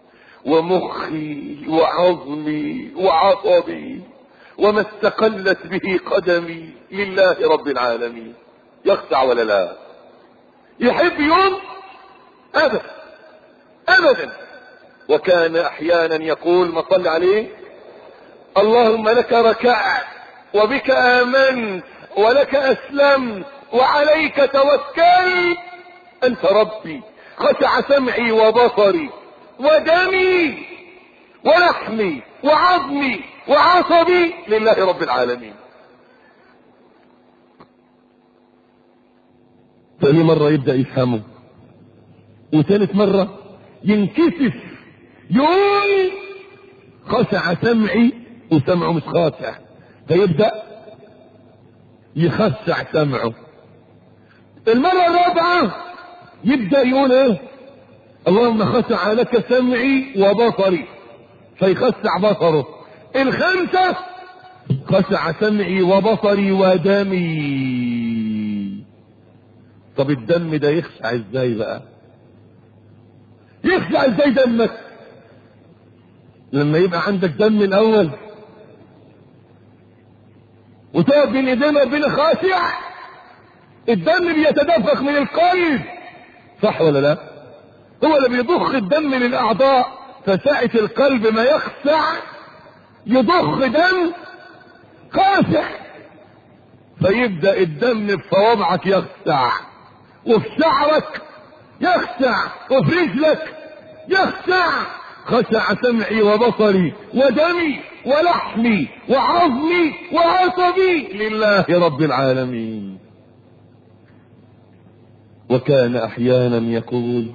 ومخي وعظمي وعصبي وما استقلت به قدمي لله رب العالمين. يخشع ولا لا؟ يحب يوم؟ أبدا أبدا. وكان أحيانا يقول ما صلى عليه اللهم لك ركعت وبك آمنت ولك أسلمت وعليك توكلت أنت ربي خشع سمعي وبصري ودمي ولحمي وعظمي وعصبي لله رب العالمين. ثاني مرة يبدأ يفهمه وثالث مرة ينكسف يقول خشع سمعي وسمعه مش خاشع فيبدأ يخشع سمعه. المرة الرابعة يبدأ يقول ايه اللهم خشع لك سمعي وبصري فيخسع بصره. الخمسة خسع سمعي وبصري ودمي. طب الدم ده يخسع ازاي بقى؟ يخسع ازاي دمك؟ لما يبقى عندك دم الاول وتقف بين ايدين ربنا خاشع، الدم بيتدفق من القلب، صح ولا لا؟ هو اللي بيضخ الدم للاعضاء، فساعة القلب ما يخسع يضخ دم خاشع، فيبدأ الدم في صوابعك يخسع، وفي شعرك يخسع، وفي رجلك يخسع. خشع سمعي وبصري ودمي ولحمي وعظمي وعصبي لله رب العالمين. وكان احيانا يقول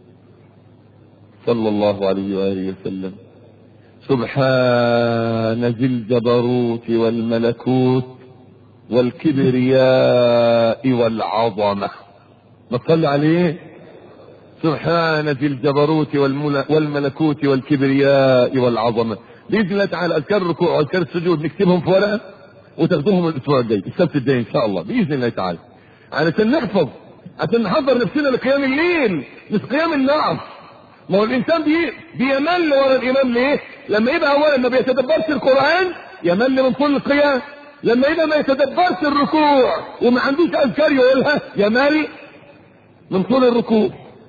صلى الله عليه وآله وسلم: سبحان ذي الجبروت والملكوت والكبرياء والعظمة. ما تصلي عليه؟ سبحان ذي الجبروت والملكوت والكبرياء والعظمة. بإذن الله تعالى أذكار الركوع وأذكار السجود نكتبهم في ورقة وتاخدوهم الأسبوع الجاي السبت الجاي إن شاء الله بإذن الله تعالى، علشان نحفظ، عشان نحضر نفسنا لقيام الليل مش قيام النعم. ما هو الإنسان بي بيمل ورا الإمام ليه؟ لما يبقى أولا ما بيتدبرش القرآن يمل من طول القيام، لما يبقى ما يتدبرش الركوع وما عندوش أذكار يقولها يمل من طول الركوع.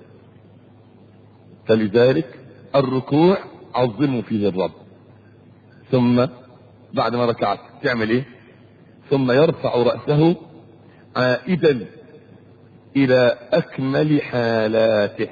فلذلك الركوع عظموا فيه الرب. ثم بعد ما ركعت تعمل ايه؟ ثم يرفع رأسه عائدا الى اكمل حالاته،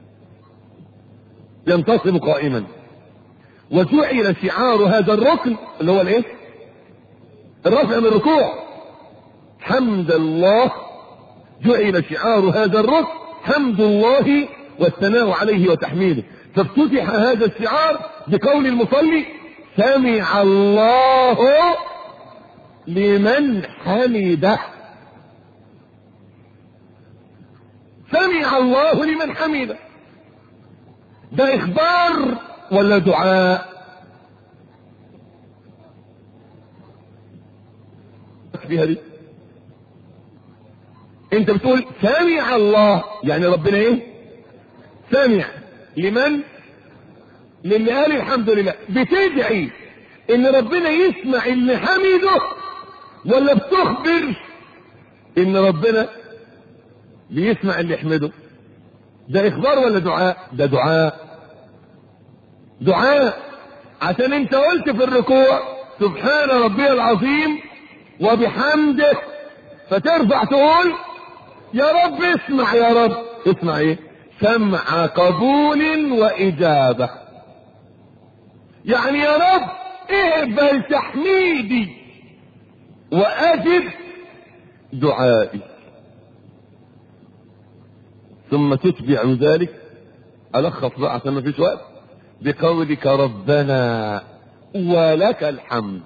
ينتصب قائما. وجعل شعار هذا الركن اللي هو الايه؟ الرفع من الركوع حمد الله. جعل شعار هذا الركن حمد الله والثناء عليه وتحميده. فافتتح هذا الشعار بقول المصلي: سمع الله لمن حمده. سمع الله لمن حمده، ده اخبار ولا دعاء؟ فيها دي انت بتقول سمع الله، يعني ربنا ايه؟ سمع لمن؟ للي قال الحمد لله. بتدعي ان ربنا يسمع اللي حمده ولا بتخبر ان ربنا بيسمع اللي يحمده؟ ده اخبار ولا دعاء؟ ده دعاء. دعاء عشان انت قلت في الركوع سبحان ربي العظيم وبحمده، فترفع تقول يا رب اسمع، يا رب اسمع ايه؟ سمع قبول واجابة. يعني يا رب اقبل تحميدي واجب دعائي. ثم تتبع ذلك، الخص بقى عشان ما فيش وقت، بقولك ربنا ولك الحمد.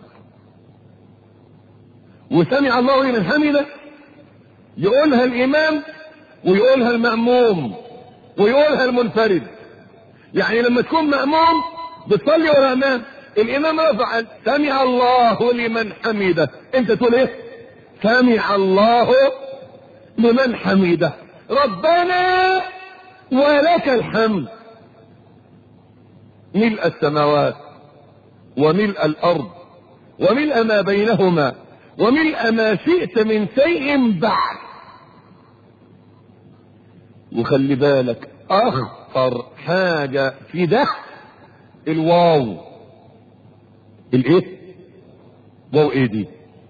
وسمع الله لمن حمده يقولها الامام ويقولها المأموم ويقولها المنفرد. يعني لما تكون مأموم بتصلي ورا امام، الامام رفع سمع الله لمن حمده، انت تقول ايه؟ سمع الله لمن حمده ربنا ولك الحمد ملء السماوات وملء الارض وملء ما بينهما وملء ما شئت من شيء بعد. وخلي بالك اخطر حاجة في ده الواو. الايه؟ واو ايه دي؟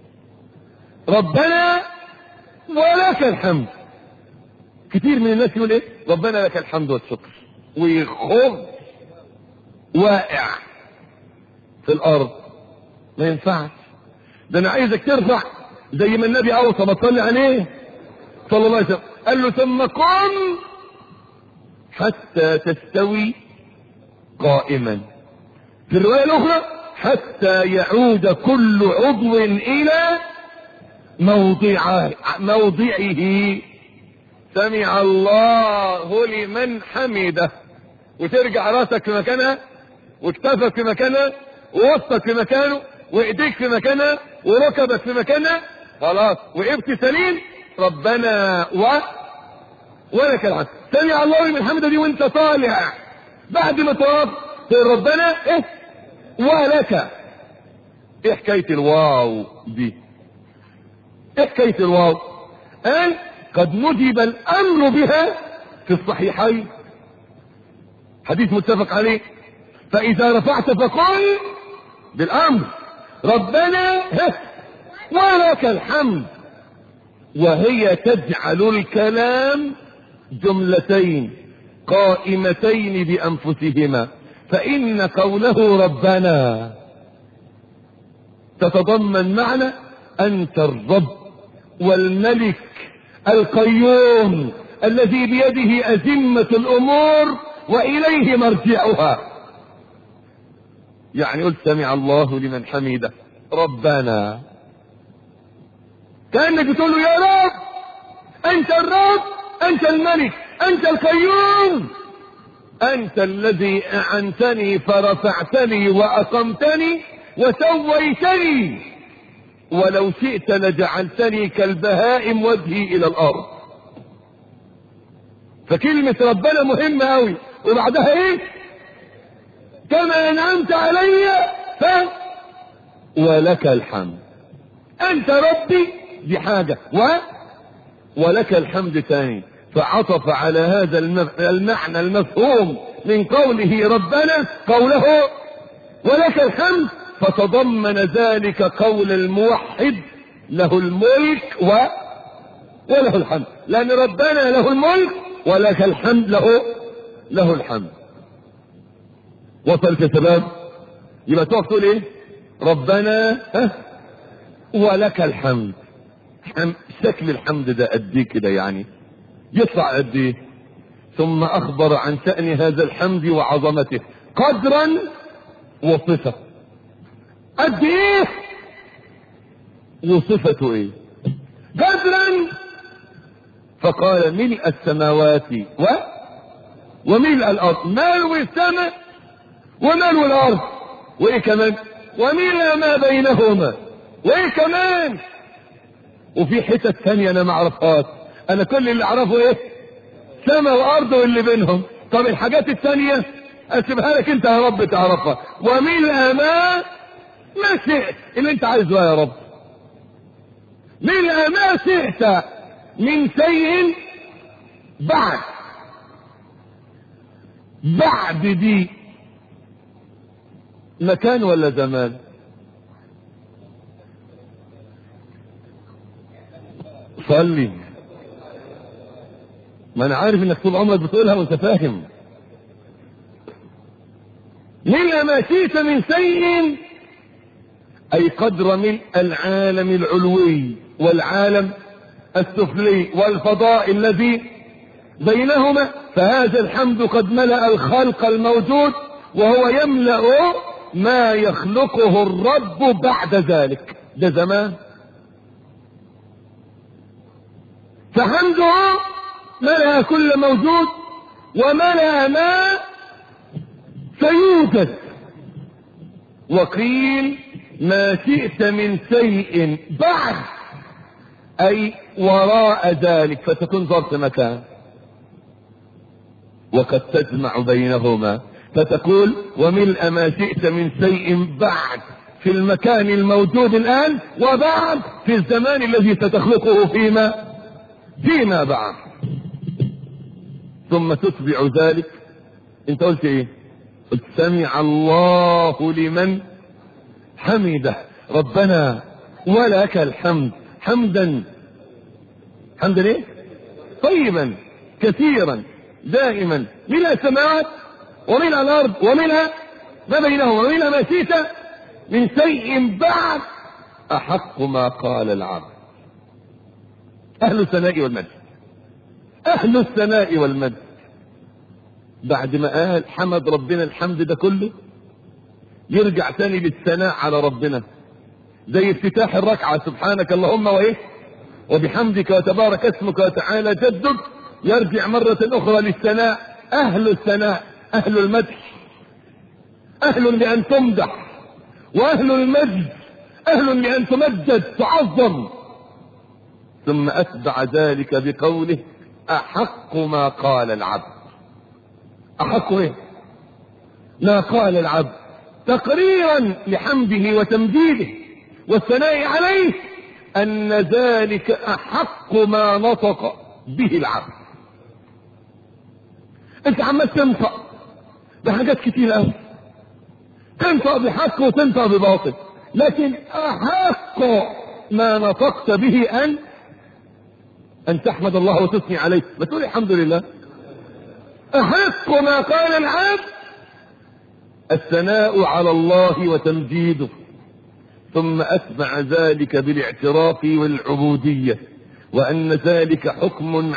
ربنا ولك الحمد. كتير من الناس يقول ايه؟ ربنا لك الحمد والشكر، ويخض واقع في الارض. ما ينفعش. ده انا عايزك ترفع زي ما النبي اوصى، بتصلي عليه صلى الله عليه وسلم، قال له ثم قم حتى تستوي قائما. في الرواية الاخرى حتى يعود كل عضو الى موضعه موضعه. سمع الله لمن حمده، وترجع راسك في مكانها وكتافك في مكانها ووسطك في مكانه وايديك في مكانها وركبك في مكانها، خلاص وقفت سليم. ربنا و ولك الحمد. سمع الله لمن حمده دي وانت طالع بعد ما تقف تقول ربنا ايه ولك. ايه حكايه الواو دي؟ ايه حكايه الواو؟ قال قد ندب الامر بها في الصحيحين، حديث متفق عليه. فاذا رفعت فقل بالامر ربنا ولك الحمد، وهي تجعل الكلام جملتين قائمتين بانفسهما، فان قوله ربنا تتضمن معنى انت الرب والملك القيوم الذي بيده أزمة الأمور وإليه مرجعها. يعني قلت سمع الله لمن حمده ربنا، كأنك بتقول له يا رب أنت الرب، أنت الملك، أنت القيوم، أنت الذي أعنتني فرفعتني وأقمتني وسويتني، ولو شئت لجعلتني كالبهائم وجهي إلى الأرض. فكلمة ربنا مهمة أوي. وبعدها إيه؟ كما أنعمت علي ف ولك الحمد. أنت ربي دي حاجة، و ولك الحمد ثاني. فعطف على هذا المعنى المفهوم من قوله ربنا قوله ولك الحمد، فتضمن ذلك قول الموحد له الملك و وله الحمد، لأن ربنا له الملك ولك الحمد له له الحمد. وصلت يا شباب؟ يبقى تقف تقول ايه؟ ربنا ها ولك الحمد. شكل الحمد ده قد ايه كده يعني؟ يطلع قد ايه؟ ثم اخبر عن شأن هذا الحمد وعظمته قدرا وصفة. قد ايه وصفته ايه؟ قدرا فقال ملء السماوات و وملء الارض، ملء السماء وملء الارض، وايه كمان؟ وملء ما بينهما، وايه كمان؟ وفي حتت ثانيه انا ما اعرفهاش، انا كل اللي اعرفه ايه؟ سماء وارض واللي بينهم. طب الحاجات الثانيه اسيبها لك انت يا رب تعرفها. وملء ما ما شئت، اللي انت عايزه يا رب. ملء ما شئت من شيء بعد. بعد دي مكان ولا زمان؟ صلي. ما انا عارف انك طول عمرك بتقولها وانت فاهم. ملء ما شئت من شيء اي قدر ملء العالم العلوي والعالم السفلي والفضاء الذي بينهما. فهذا الحمد قد ملأ الخلق الموجود، وهو يملأ ما يخلقه الرب بعد ذلك. ده زمان. فحمده ملأ كل موجود وملأ ما سيوجد. وقيل ما شئت من شيء بعد اي وراء ذلك، فتكون ظرف مكان. وقد تجمع بينهما فتقول وملء ما شئت من شيء بعد في المكان الموجود الان، وبعد في الزمان الذي ستخلقه فيما فيما بعد. ثم تتبع ذلك. انت قلت ايه؟ قلت سمع الله لمن حمده ربنا ولك الحمد حمدا. حمدا ايه؟ طيبا كثيرا دائما ملء السماوات وملء الارض وملء ما بينهما وملء ما شئت من شيء بعد احق ما قال العبد. اهل الثناء والمجد، اهل الثناء والمجد. بعد ما قال حمد ربنا الحمد ده كله، يرجع تاني للثناء على ربنا زي افتتاح الركعة سبحانك اللهم وايه وبحمدك وتبارك اسمك وتعالى جدك. يرجع مرة اخرى للثناء، اهل الثناء اهل المدح. اهل لان تمدح، واهل المجد، اهل لان تمجد تعظم. ثم اتبع ذلك بقوله احق ما قال العبد. احق ايه؟ ما قال العبد، تقريرا لحمده وتمجيده والثناء عليه، ان ذلك احق ما نطق به العبد. انت عمال تنطق بحاجات كتير قوي، تنطق بحق وتنطق بباطل، لكن احق ما نطقت به ان ان تحمد الله وتثني عليه، بتقول الحمد لله. احق ما قال العبد الثناء على الله وتمجيده، ثم اتبع ذلك بالاعتراف والعبودية، وان ذلك حكم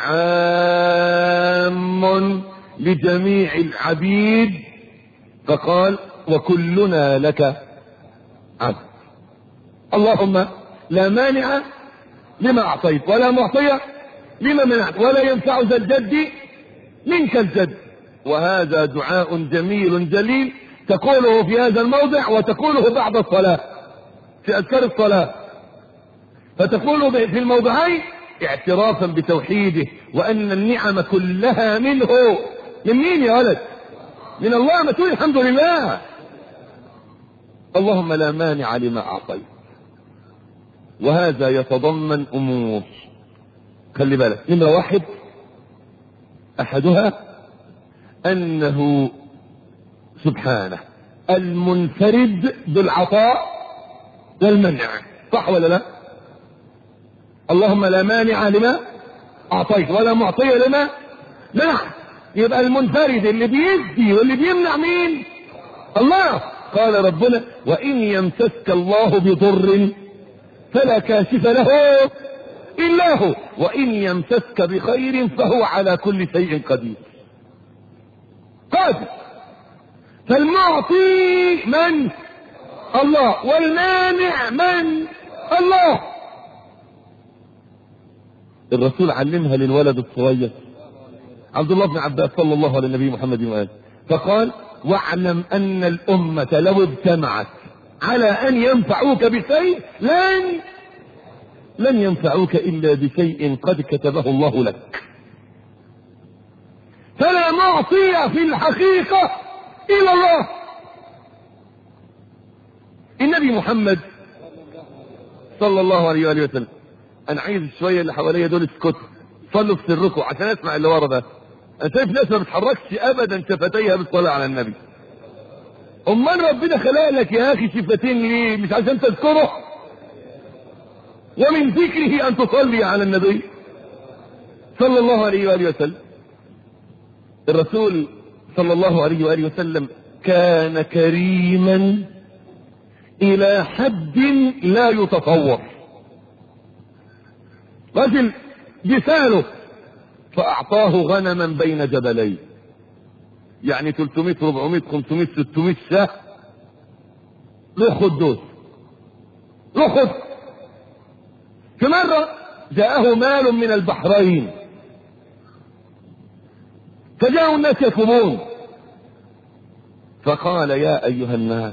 عام لجميع العبيد، فقال وكلنا لك عبد. اللهم لا مانع لما اعطيت ولا معطي لما منعت ولا ينفع ذا الجد منك الجد. وهذا دعاء جميل جليل تقوله في هذا الموضع وتقوله بعد الصلاة في أذكار الصلاة، فتقوله في الموضعين اعترافا بتوحيده وأن النعم كلها منه. من مين يا ولد؟ من الله. ما تقول الحمد لله. اللهم لا مانع لما أعطيت. وهذا يتضمن أمور، خلي بالك. نمرة واحد، أحدها أنه سبحانه المنفرد بالعطاء والمنع، صح ولا لا؟ اللهم لا مانع لما أعطيت ولا معطي لما منعت. يبقى المنفرد اللي بيدي واللي بيمنع مين؟ الله. قال ربنا وإن يمسسك الله بضر فلا كاشف له إلا هو وإن يمسسك بخير فهو على كل شيء قدير. قادر. فالمعطي من؟ الله. والمانع من؟ الله. الرسول علمها للولد الصغير عبد الله بن عباس صلى الله على النبي محمد وآله، فقال واعلم أن الأمة لو اجتمعت على أن ينفعوك بشيء لن لن ينفعوك إلا بشيء قد كتبه الله لك. فلا معطي في الحقيقة إلا الله. النبي محمد صلى الله عليه وآله وسلم، أنا عايز شوية اللي حواليا دول اسكتوا، صلوا في سركم عشان أسمع اللي ورا ده. أنا شايف ناس ما بتحركش أبدا شفتيها بالصلاة على النبي. أمال ربنا خلق لك يا أخي شفتين ليه؟ مش عشان تذكره؟ ومن ذكره أن تصلي على النبي صلى الله عليه وآله وسلم. الرسول صلى الله عليه وآله وسلم كان كريما إلى حد لا يتصور. رجل جساله فأعطاه غنما بين جبلين، يعني ثلاثمائة أربعمائة خمسمائة ستمائة شاه، روح خد دول، روح خد. في مرة جاءه مال من البحرين فجاءوا الناس يطلبون، فقال يا أيها الناس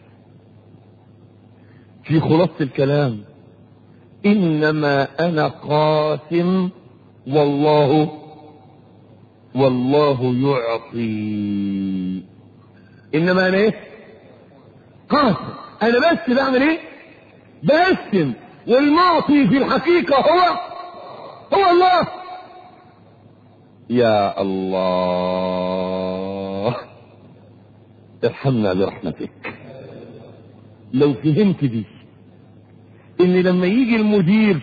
في خلاصة الكلام إنما أنا قاسم والله والله يعطي. إنما أنا إيه؟ قاسم. أنا بس بعمل إيه؟ بقسم، والمعطي في الحقيقة هو هو الله. يا الله ارحمنا برحمتك. لو فهمت دي ان لما يجي المدير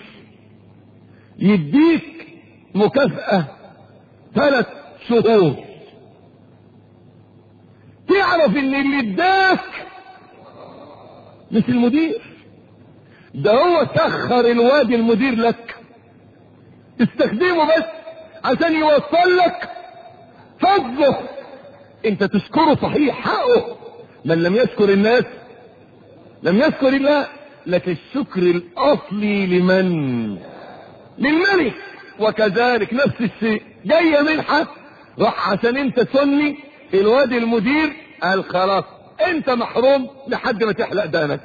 يديك مكافأة ثلاث شهور، تعرف ان اللي اداك مش المدير، ده هو سخر الواد المدير لك، استخدمه بس عشان يوصل لك فضله. انت تشكره صحيح حقه، من لم يشكر الناس لم يشكر الله. لكن الشكر الاصلي لمن؟ للملك. وكذلك نفس الشيء، جايه منحه راح عشان انت سني، الواد المدير قال خلاص انت محروم لحد ما تحلق دانك.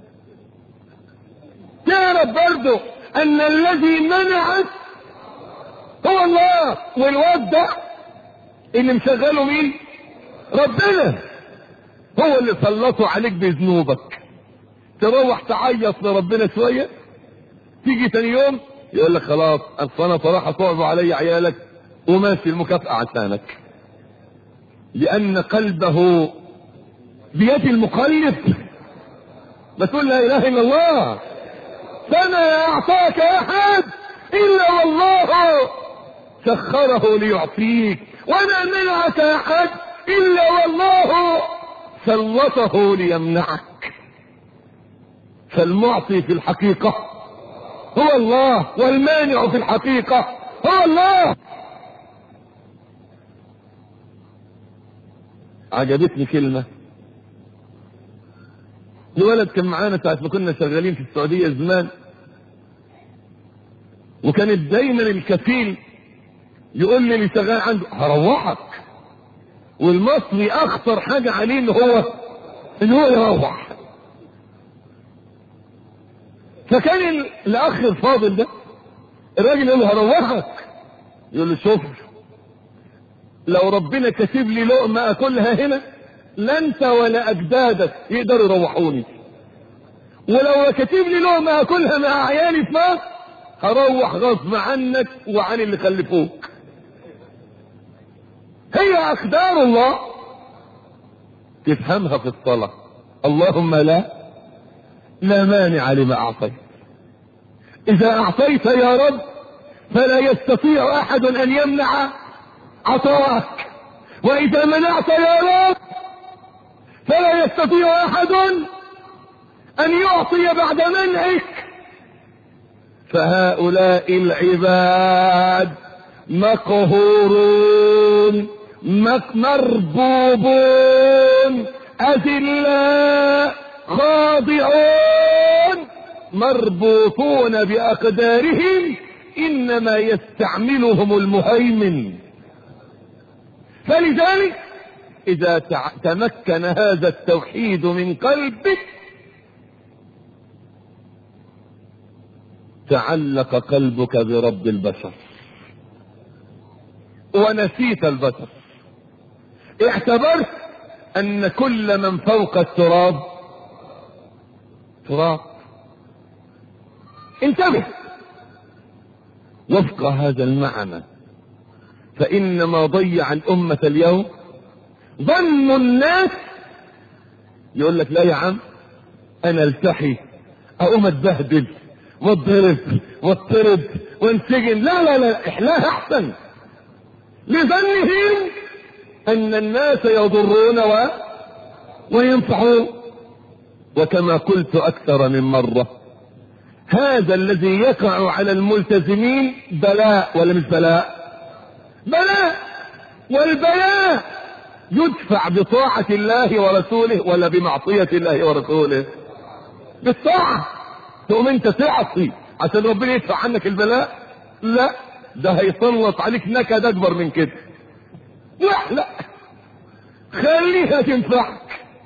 تعرف برضو ان الذي منعك هو الله، والواد ده اللي مشغله مين؟ ربنا. هو اللي سلطه عليك بذنوبك. تروح تعيط لربنا شوية، تيجي تاني يوم يقول لك خلاص اصل انا صراحة صعبوا علي عيالك وماشي المكافأة عشانك، لان قلبه بيد المقلب. بتقول لا اله الا الله. فما اعطاك احد الا والله سخره ليعطيك، وما منعك احد الا والله سلطه ليمنعك. فالمعطي في الحقيقة هو الله، والمانع في الحقيقة هو الله. عجبتني كلمة الولد كان معانا ساعة ما كنا شغالين في السعودية زمان، وكانت دايما الكفيل يقول لي اللي شغال عنده هروحك، والمصري اخطر حاجة عليه ان هو ان هو يروح. فكان الاخ الفاضل ده الراجل يقول له هروحك، يقول له شوف لو ربنا كاتب لي لقمة اكلها هنا لا انت ولا اجدادك يقدروا يروحوني، ولو كاتب لي لقمة اكلها مع عيالي في مصر هروح غصب عنك وعن اللي خلفوك. هي اقدار الله. تفهمها في الصلاة، اللهم لا لا مانع لما اعطيت. اذا اعطيت يا رب فلا يستطيع احد ان يمنع عطاءك، واذا منعت يا رب فلا يستطيع احد ان يعطي بعد منعك. فهؤلاء العباد مقهورون مربوبون اذلاء خاضعون مربوطون باقدارهم، انما يستعملهم المهيمن. فلذلك اذا تمكن هذا التوحيد من قلبك تعلق قلبك برب البشر ونسيت البشر. اعتبرت ان كل من فوق التراب تراب. انتبه وفق هذا المعنى، فانما ضيع الامة اليوم ظن الناس. يقول لك لا يا عم انا التحي اقوم اتبهدل واتضرب واتطرد وانسجن، لا لا لا احلاها احسن، لظنهم ان الناس يضرون و... وينفعون. وكما قلت اكثر من مرة هذا الذي يقع على الملتزمين بلاء ولا مش بلاء؟ بلاء. والبلاء يدفع بطاعة الله ورسوله ولا بمعصية الله ورسوله؟ بالطاعة. تقوم انت تعصي عشان ربنا يدفع عنك البلاء؟ لا، ده هيسلط عليك نكد اكبر من كده. لا لا خليها تنفعك.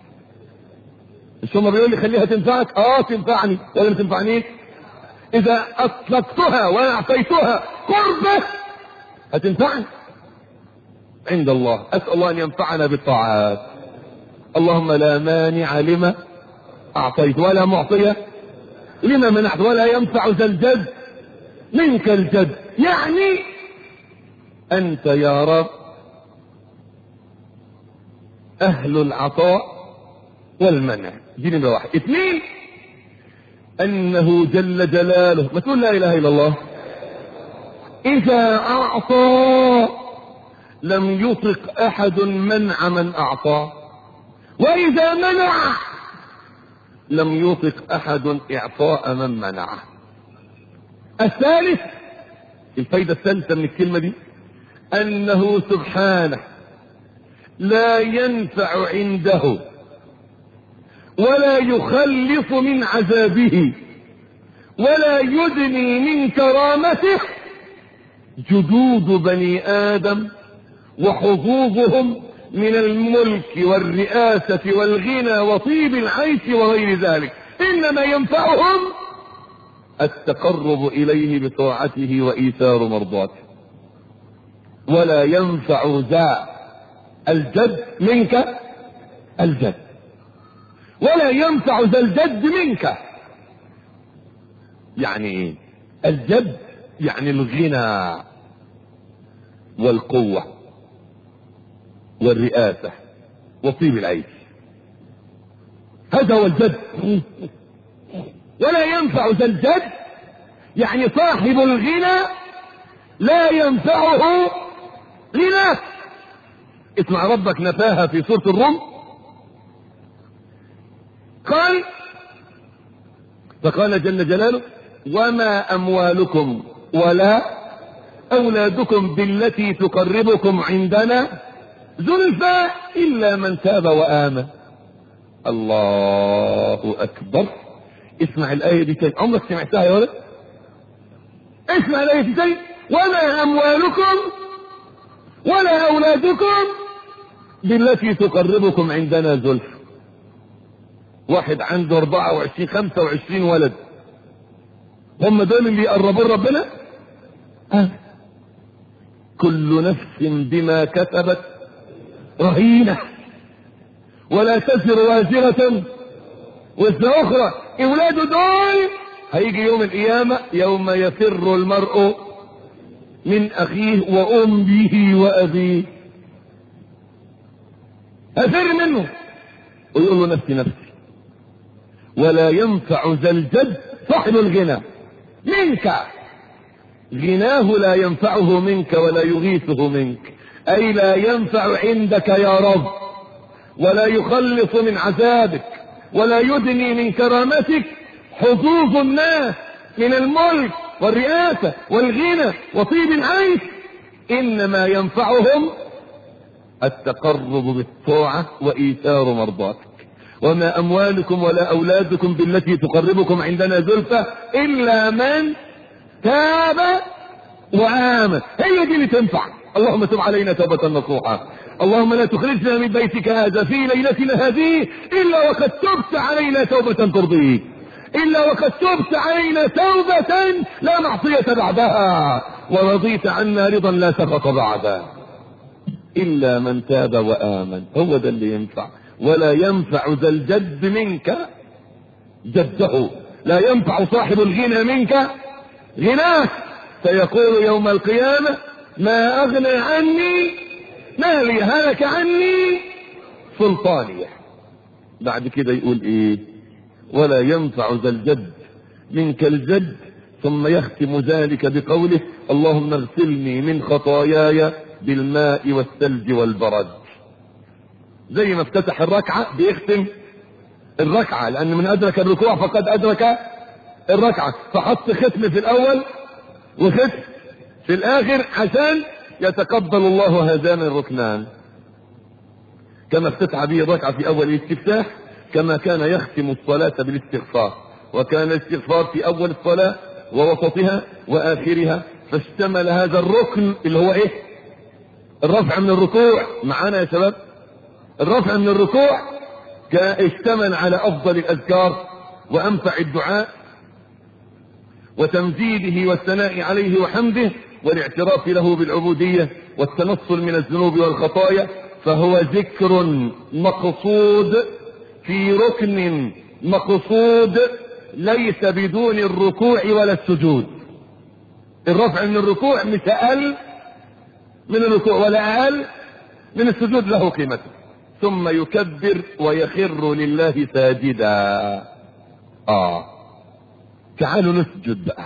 مش هما بيقول لي خليها تنفعك؟ اه تنفعني ولا ما تنفعنيش؟ اذا اطلقتها واعطيتها قربة هتنفعني عند الله. اسأل الله ان ينفعنا بالطاعات. اللهم لا مانع لما اعطيت ولا معطي لما منعت ولا ينفع ذا الجد منك الجد. يعني انت يا رب اهل العطاء والمنع. دي نمرة واحد. اثنين انه جل جلاله، ما تقول لا اله الا الله، اذا اعطى لم يطق احد منع من اعطاه، واذا منع لم يطق احد اعطاء من منعه. الثالث، الفايدة الثالثة من الكلمة دي، انه سبحانه لا ينفع عنده ولا يخلص من عذابه ولا يدني من كرامته جدود بني آدم وحظوظهم من الملك والرئاسة والغنى وطيب العيش وغير ذلك، إنما ينفعهم التقرب إليه بطاعته وإيثار مرضاته. ولا ينفع ذا الجد منك الجد، ولا ينفع ذا الجد منك. يعني الجد يعني الغنى والقوة والرئاسة وطيب العيش، هذا هو الجد. ولا ينفع ذا الجد يعني صاحب الغنى لا ينفعه غنى. اسمع ربك نفاها في سورة الروم، قال فقال جل جلاله وما أموالكم ولا أولادكم بالتي تقربكم عندنا زلفى إلا من تاب وآمن. الله أكبر. اسمع الآية دي تاني، عمرك سمعتها يا ولد؟ اسمع الآية دي تاني، وما أموالكم ولا أولادكم بالتي تقربكم عندنا زلفى. واحد عنده أربعة وعشرين خمسة وعشرين ولد، هم دول اللي يقربون ربنا؟ أه. كل نفس بما كسبت رهينة ولا تزر وازرة وزر أخرى. أولاده دول هيجي يوم القيامة يوم يفر المرء من أخيه وأمه وأبيه، أفر منه ويقول له نفسي نفسي. ولا ينفع ذا الجد صاحب الغنى منك، غناه لا ينفعه منك ولا يغيثه منك، أي لا ينفع عندك يا رب، ولا يخلص من عذابك ولا يدني من كرامتك حظوظ الناس من الملك والرئاسة والغنى وطيب العيش، إنما ينفعهم التقرب بالطاعة وإيثار مرضاتك. وما أموالكم ولا أولادكم بالتي تقربكم عندنا زلفى إلا من تاب وآمن. هي دي اللي تنفع. اللهم تب علينا توبة نصوحا. اللهم لا تخرجنا من بيتك هذا في ليلتنا هذه إلا وقد تبت علينا توبة ترضيك، إلا وقد تبت علينا توبة لا معصية بعدها، ورضيت عنا رضا لا سخط بعده. إلا من تاب وآمن، هو ده اللي ينفع. ولا ينفع ذا الجد منك جده، لا ينفع صاحب الغنى منك غناك. سيقول يوم القيامة ما أغنى عني مالي، هلك عني سلطاني. بعد كده يقول ايه؟ ولا ينفع ذا الجد منك الجد، ثم يختم ذلك بقوله اللهم اغسلني من خطاياي بالماء والثلج والبرد. زي ما افتتح الركعة بيختم الركعة، لأن من أدرك الركوع فقد أدرك الركعة، فحط ختم في الأول وختم في الآخر عشان يتقبل الله هذان الركنان. كما افتتح به الركعة في أول الاستفتاح، كما كان يختم الصلاة بالاستغفار، وكان الاستغفار في أول الصلاة ووسطها وآخرها، فاشتمل هذا الركن اللي هو إيه؟ الرفع من الركوع. معانا يا شباب؟ الرفع من الركوع اشتمل على أفضل الأذكار وأنفع الدعاء وتمجيده والثناء عليه وحمده والاعتراف له بالعبودية والتنصل من الذنوب والخطايا، فهو ذكر مقصود في ركن مقصود ليس بدون الركوع ولا السجود. الرفع من الركوع مش أقل من الركوع ولا أقل من السجود، له قيمته. ثم يكبر ويخر لله ساجدا. آه تعالوا نسجد بقى.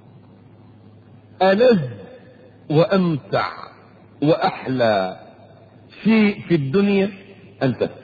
ألذ وأمتع وأحلى شيء في الدنيا أن تسجد.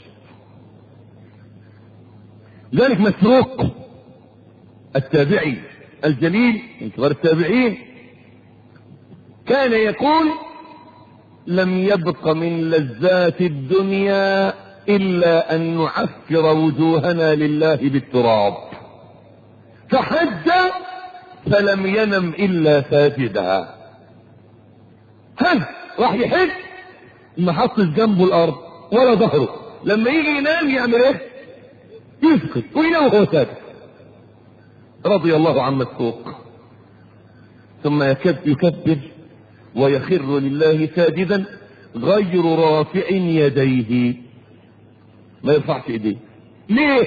ذلك مسروق التابعي الجليل من كبار التابعين كان يقول لم يبق من لذات الدنيا إلا أن نعفر وجوهنا لله بالتراب، فحج فلم ينم إلا ساجدا. هل راح يحج ما حطش جنبه الأرض، ولا ظهره. لما يجي ينام يعمل ايه؟ يسكت وينام وهو ساكت. رضي الله عن مسروق. ثم يكبر ويخر لله ساجدا غير رافع يديه، ما يرفعش ايديه. ليه؟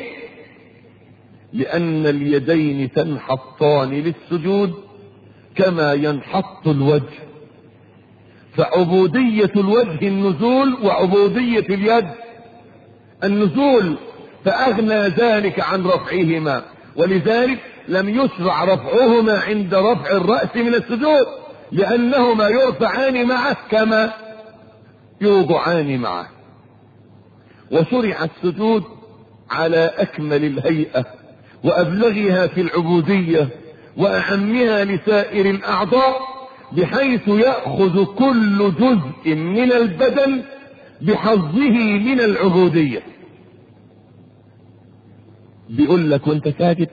لأن اليدين تنحطان للسجود كما ينحط الوجه، فعبودية الوجه النزول وعبودية اليد النزول، فأغنى ذلك عن رفعهما، ولذلك لم يشرع رفعهما عند رفع الرأس من السجود، لأنهما يرفعان معه كما يوضعان معه. وشرع السجود على أكمل الهيئة وأبلغها في العبودية وأهمها لسائر الأعضاء، بحيث يأخذ كل جزء من البدن بحظه من العبودية. بيقول لك وانت ساجد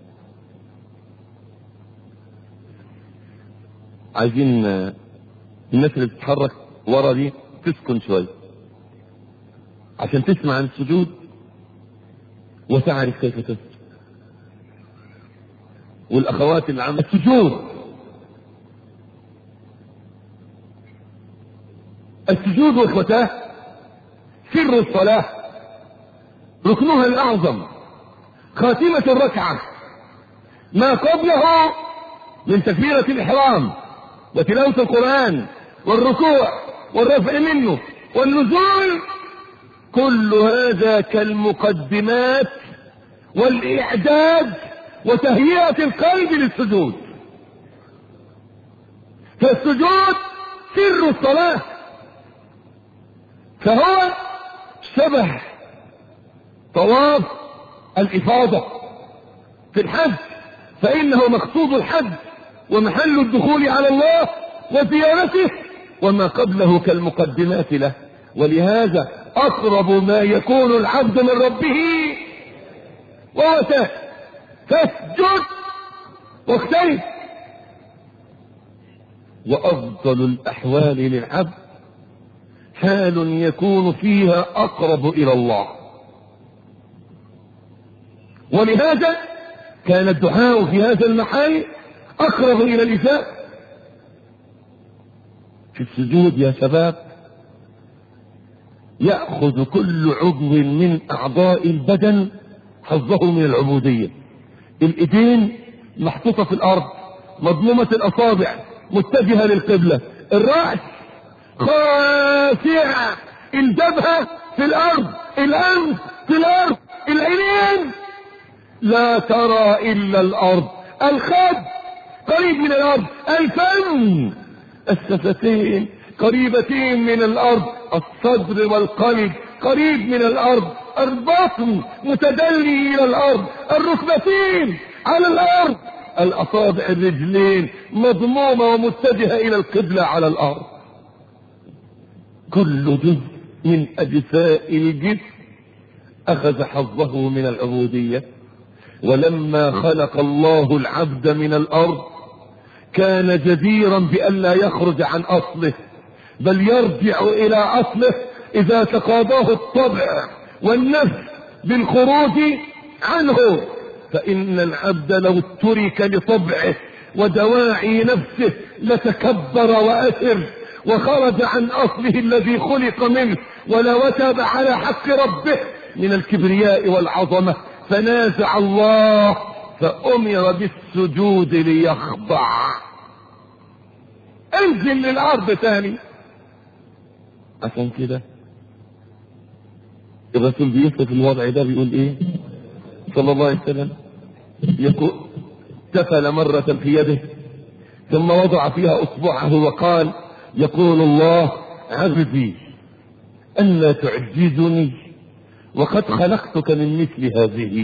عايزين الناس اللي بتتحرك ورا دي تسكن شوية عشان تسمع عن السجود وتعرف كيف تسجد. والأخوات اللي عملت السجود، السجود واخوتاه سر الصلاة، ركنها الأعظم، خاتمة الركعة، ما قبله من تكبيرة الإحرام وتلاوة القرآن والركوع والرفع منه والنزول، كل هذا كالمقدمات والإعداد وتهيئة القلب للسجود. فالسجود سر الصلاة، فهو شبه طواف الإفاضة في الحج، فإنه مقصود الحج ومحل الدخول على الله وزيارته، وما قبله كالمقدمات له. ولهذا أقرب ما يكون العبد من ربه وهو ساجد، فاسجد واختلف. وأفضل الأحوال للعبد حال يكون فيها أقرب إلى الله، ولهذا كان الدعاء في هذا المحل أقرب إلى الإساءة. في السجود يا شباب يأخذ كل عضو من أعضاء البدن حظه من العبودية. الإيدين محطوطة في الأرض، مضمومة الأصابع، متجهة للقبلة. الرأس خاشعة، الجبهة في الأرض، الأنف في الأرض، العينين لا ترى إلا الأرض، الخد قريب من الأرض، الفم، الشفتين قريبتين من الأرض، الصدر والقلب قريب من الأرض، البطن متدلي إلى الأرض، الركبتين على الأرض، الأصابع الرجلين مضمومة ومتجهة إلى القبلة على الأرض. كل جزء من أجزاء الجسم أخذ حظه من العبودية. ولما خلق الله العبد من الأرض كان جديرا بألا يخرج عن أصله، بل يرجع إلى أصله إذا تقاضاه الطبع والنفس بالخروج عنه. فإن العبد لو ترك لطبعه ودواعي نفسه لتكبر وأثر وخرج عن أصله الذي خلق منه، ولوتب على حق ربه من الكبرياء والعظمة، فنازع الله فأمر بالسجود ليخضع. انزل للأرض تاني. عشان كده الرسول بيصف الوضع ده بيقول ايه صلى الله عليه وسلم؟ يقول تفل مرة في يده ثم وضع فيها اصبعه وقال: يقول الله: عبدي ألا تعجزني وقد خلقتك من مثل هذه،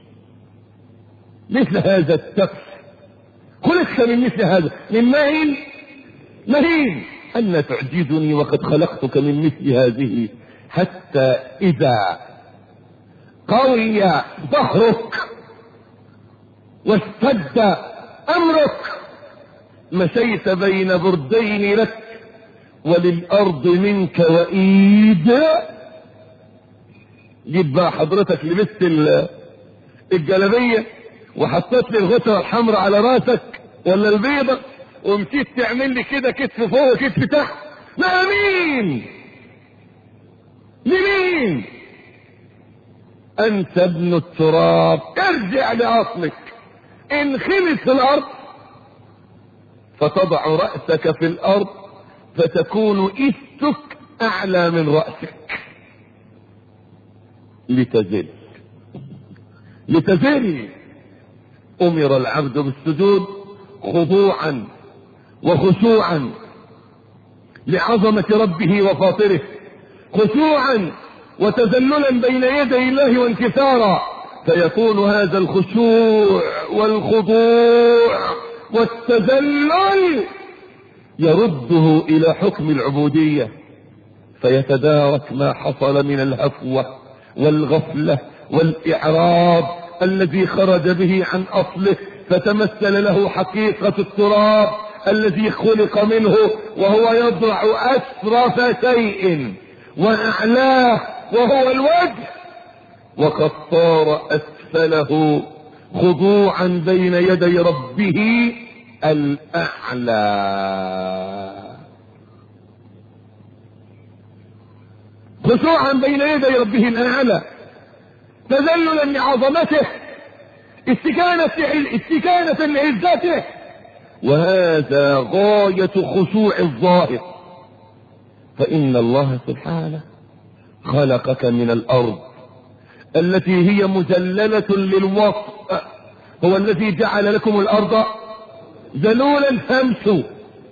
مثل هذا التفل خلقت من مثل هذا، من مهين مهين، ألا تعجزني وقد خلقتك من مثل هذه، حتى إذا قوي ظهرك واشتد أمرك مشيت بين بردين لك وللأرض منك وإيد، جيت بقى حضرتك لبست الجلابيه وحطيت لي الغطره الحمراء على راسك ولا البيضه ومشيت تعمل لي كده كتف فوق وكتف تحت، لا مين لمين؟ انت ابن التراب، ارجع لاصلك. انخلص في الارض فتضع رأسك في الارض فتكون إثك اعلى من رأسك لتزل لتزل. امر العبد بالسجود خضوعا وخشوعا لعظمة ربه وفاطره، خشوعا وتذللا بين يدي الله وانكسارا، فيكون هذا الخشوع والخضوع والتذلل يرده الى حكم العبودية، فيتدارك ما حصل من الهفوة والغفلة والإعراض الذي خرج به عن أصله، فتمثل له حقيقة التراب الذي خلق منه، وهو يضرع أسرف شيء وأعلاه وهو الوجه، وقد صار أسفله خضوعا بين يدي ربه الأعلى. خشوعا بين يدي ربه الأعلى، تذللا لعظمته، استكانة استكانة لعزته، وهذا غاية خشوع الظاهر. فإن الله سبحانه خلقك من الأرض التي هي مذللة للوطء، هو الذي جعل لكم الأرض ذلولا فامشوا،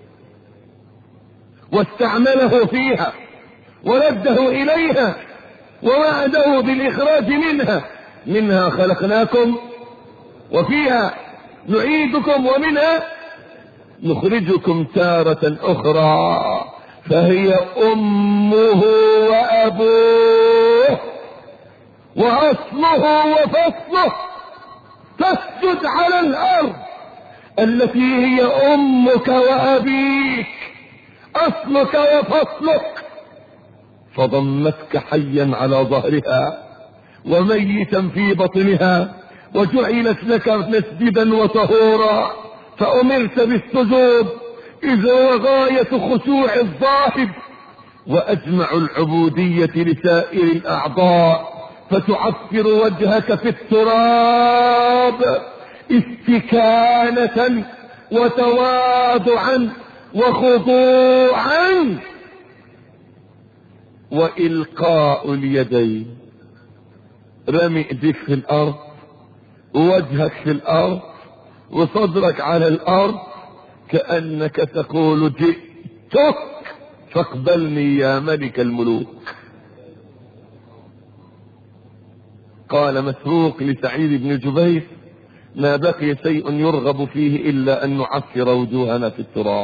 واستعمله فيها ورده إليها ووعده بالإخراج منها، منها خلقناكم وفيها نعيدكم ومنها نخرجكم تارة أخرى، فهي أمه وأبوه وأصله وفصله، تسجد على الأرض التي هي أمك وأبيك، أصلك وفصلك، فضمتك حيا على ظهرها وميتا في بطنها، وجعلت لك مسجدا وطهورا، فأمرت بالسجود إذ هو غاية خشوع الظاهر وأجمع العبودية لسائر الأعضاء، فتعفر وجهك في التراب استكانة وتواضعا وخضوعا، وإلقاء اليدين، رمي ايديك في الأرض ووجهك في الأرض وصدرك على الأرض، كأنك تقول جئتك فاقبلني يا ملك الملوك. قال مسروق لسعيد بن جبير: ما بقي شيء يرغب فيه إلا أن نعفر وجوهنا في التراب.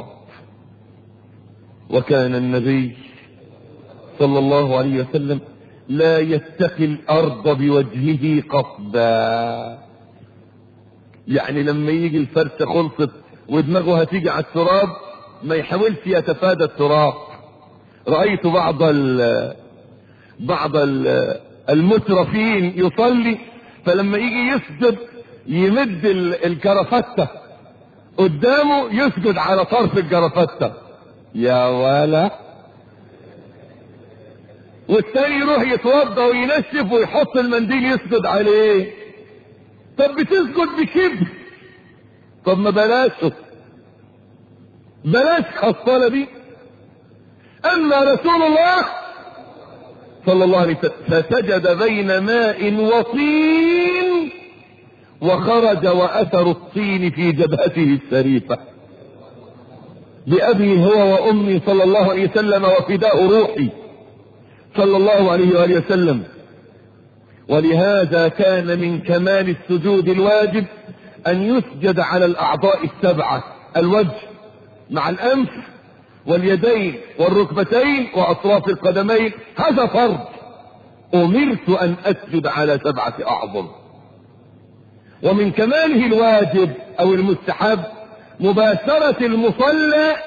وكان النبي صلى الله عليه وسلم لا يتقي الأرض بوجهه قصدا، يعني لما يجي الفرشة خلصت ودماغه هتيجي على التراب ما يحاولش يتفادى التراب. رأيت بعض ال بعض ال المترفين يصلي، فلما يجي يسجد يمد الكرافتة قدامه يسجد على طرف الكرافتة، يا ولا، والتاني يروح يتوضى وينشف ويحط المنديل يسجد عليه. طب بتسجد بكبر، طب ما بلاشه بلاش الصلاة دي. اما رسول الله صلى الله عليه وسلم فسجد بين ماء وطين، وخرج واثر الطين في جبهته الشريفة. بأبي هو وأمي صلى الله عليه وسلم وفداء روحي صلى الله عليه وآله وسلم. ولهذا كان من كمال السجود الواجب أن يسجد على الأعضاء السبعة: الوجه مع الأنف واليدين والركبتين وأطراف القدمين، هذا فرض. أمرت أن أسجد على سبعة أعظم. ومن كماله الواجب أو المستحب مباشرة المصلى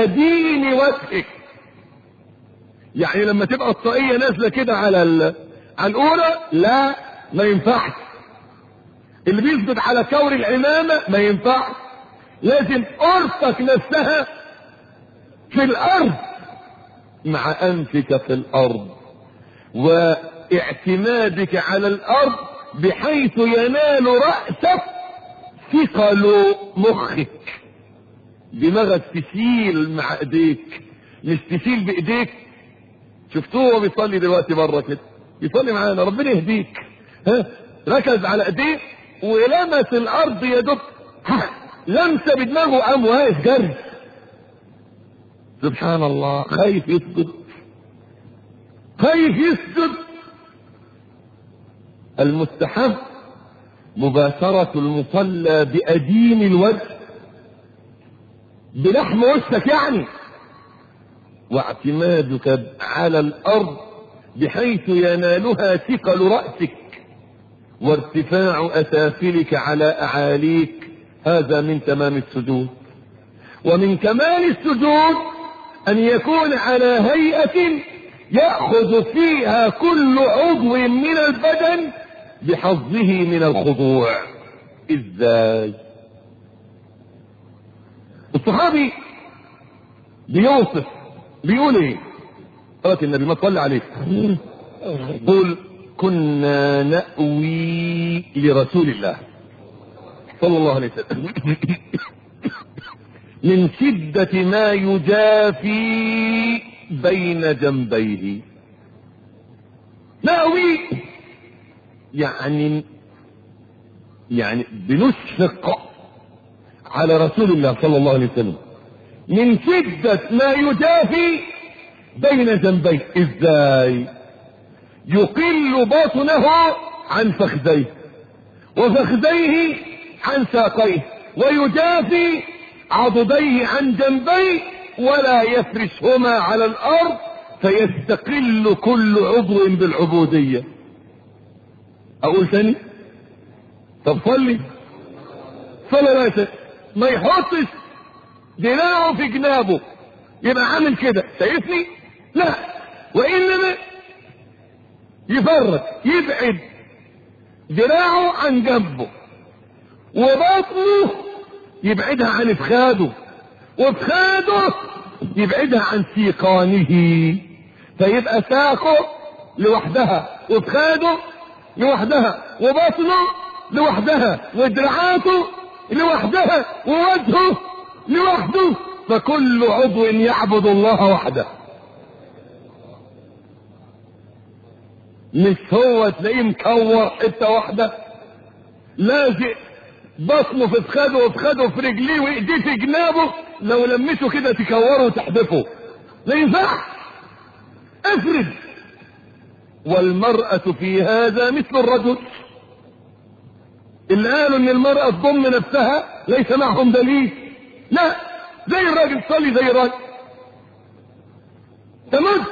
بأدين وجهك، يعني لما تبقى الطاقية نازلة كده على على الاولى لا ما ينفعش. اللي بيثبت على كور العمامة ما ينفعش، لازم قرصك نفسها في الارض مع انفك في الارض، واعتمادك على الارض بحيث ينال رأسك ثقل مخك. دماغك تشيل مع ايديك، مش تشيل بايديك. شفتوه بيصلي دلوقتي بره كده، يصلي معانا ربنا يهديك، ها ركز على ايديه ولمس الارض يا دب، لمسه بدماغه قام واقف جري. سبحان الله، خايف يسجد، خايف يسجد. المستحب مباشرة المصلى بأديم الوجه، بلحم وشك يعني، واعتمادك على الأرض بحيث ينالها ثقل رأسك وارتفاع أسافلك على أعاليك. هذا من تمام السجود. ومن كمال السجود أن يكون على هيئة يأخذ فيها كل عضو من البدن بحظه من الخضوع. ازاي؟ الصحابي بيوصف، بيقول ايه؟ قالت النبي ما صلى عليه، قل كنا نأوي لرسول الله صلى الله عليه وسلم من شدة ما يجافي بين جنبيه. نأوي يعني يعني بنشفق على رسول الله صلى الله عليه وسلم من شدة ما يجافي بين جنبيه. ازاي؟ يقل بطنه عن فخذيه وفخذيه عن ساقيه، ويجافي عضديه عن جنبيه ولا يفرشهما على الارض، فيستقل كل عضو بالعبودية. اقول ثاني؟ طب صلي صلي لا ما يحطش دراعه في جنابه يبقى عامل كده، شايفني؟ لا، وانما يفرق، يبعد دراعه عن جنبه، وبطنه يبعدها عن افخاده، وافخاده يبعدها عن سيقانه، فيبقى ساقه لوحدها، وافخاده لوحدها، وبطنه لوحدها، ودراعاته لوحدها، ووجهه لوحده، فكل عضو يعبد الله وحده. مش هو تلاقيه مكور حته واحده، لازق بطنه في فخاده وفخاده في رجليه وايديه في جنابه، لو لمسه كده تكوره وتحدفه، لا ينفع. افرد. والمرأة في هذا مثل الرجل. اللي قالوا ان المرأة تضم نفسها ليس معهم دليل، لا، زي الراجل، صلي زي الراجل، تمام،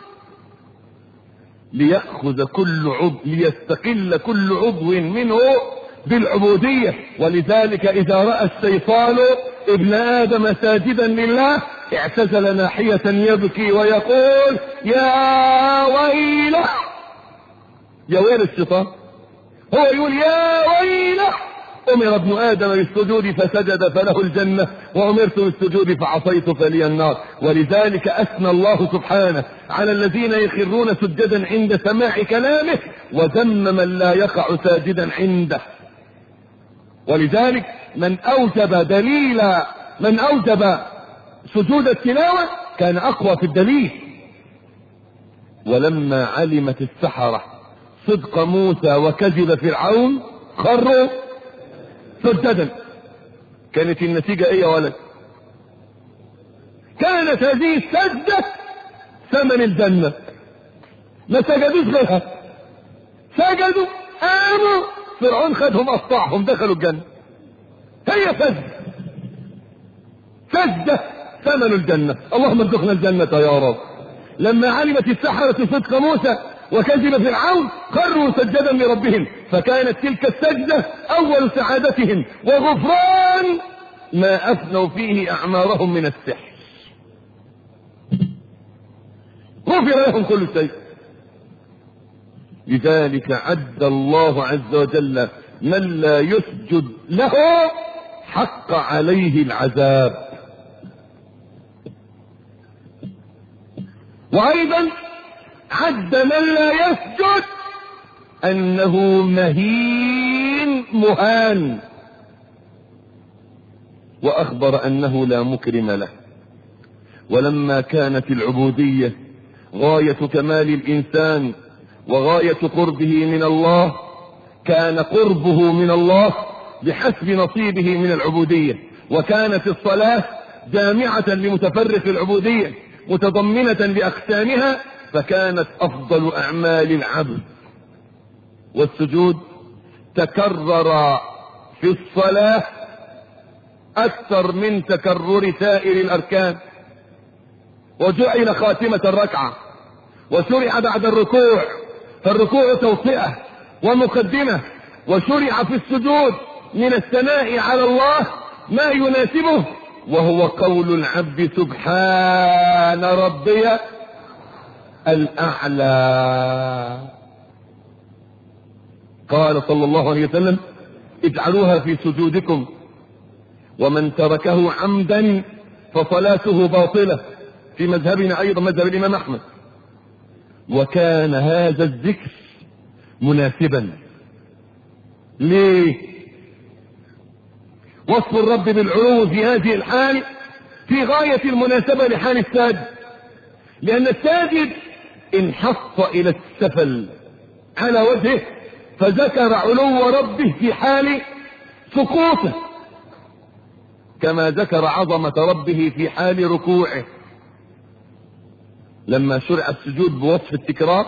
ليأخذ كل عضو، ليستقل كل عضو منه بالعبودية. ولذلك إذا رأى الشيطان ابن آدم ساجدا لله اعتزل ناحية يبكي ويقول يا ويله. يا ويل الشيطان، هو يقول يا ويله. أمر ابن آدم بالسجود فسجد فله الجنة، وأمرت بالسجود فعصيت فلي النار. ولذلك أثنى الله سبحانه على الذين يخرون سجدا عند سماع كلامه، وذم من لا يقع ساجدا عنده. ولذلك من أوجب دليل، من أوجب سجود التلاوة كان أقوى في الدليل. ولما علمت السحرة صدق موسى وكذب فرعون خروا سجدا. كانت النتيجة ايه يا ولد؟ كانت هذه السجدة ثمن الجنة. ما سجدوش غيرها، سجدوا قاموا، فرعون خدهم قطعهم دخلوا الجنة. هي سجدة، سجدة ثمن الجنة. اللهم ارزقنا الجنة يا رب. لما علمت السحرة صدق موسى وكذب فرعون خروا سجدا لربهم، فكانت تلك السجدة أول سعادتهم وغفران ما أفنوا فيه أعمارهم من السحر. غفر لهم كل شيء. لذلك عد الله عز وجل من لا يسجد له حق عليه العذاب. وأيضا عد من لا يسجد أنه مهين مهان، وأخبر أنه لا مكرم له. ولما كانت العبودية غاية كمال الإنسان وغاية قربه من الله، كان قربه من الله بحسب نصيبه من العبودية. وكانت الصلاة جامعة لمتفرق العبودية متضمنة لأقسامها، فكانت أفضل أعمال العبد. والسجود تكرر في الصلاة أكثر من تكرر سائر الأركان، وجعل خاتمة الركعة، وشرع بعد الركوع، فالركوع توطئة ومقدمة، وشرع في السجود من الثناء على الله ما يناسبه، وهو قول العبد سبحان ربي الأعلى. قال صلى الله عليه وسلم اجعلوها في سجودكم، ومن تركه عمدا فصلاته باطلة، في مذهبنا أيضا مذهب الإمام أحمد. وكان هذا الذكر مناسبا. ليه؟ وصف الرب بالعلو في هذه الحال في غاية المناسبة لحال الساجد، لأن الساجد انحط إلى السفل على وجهه، فذكر علو ربه في حال سقوطه، كما ذكر عظمة ربه في حال ركوعه. لما شرع السجود بوصف التكرار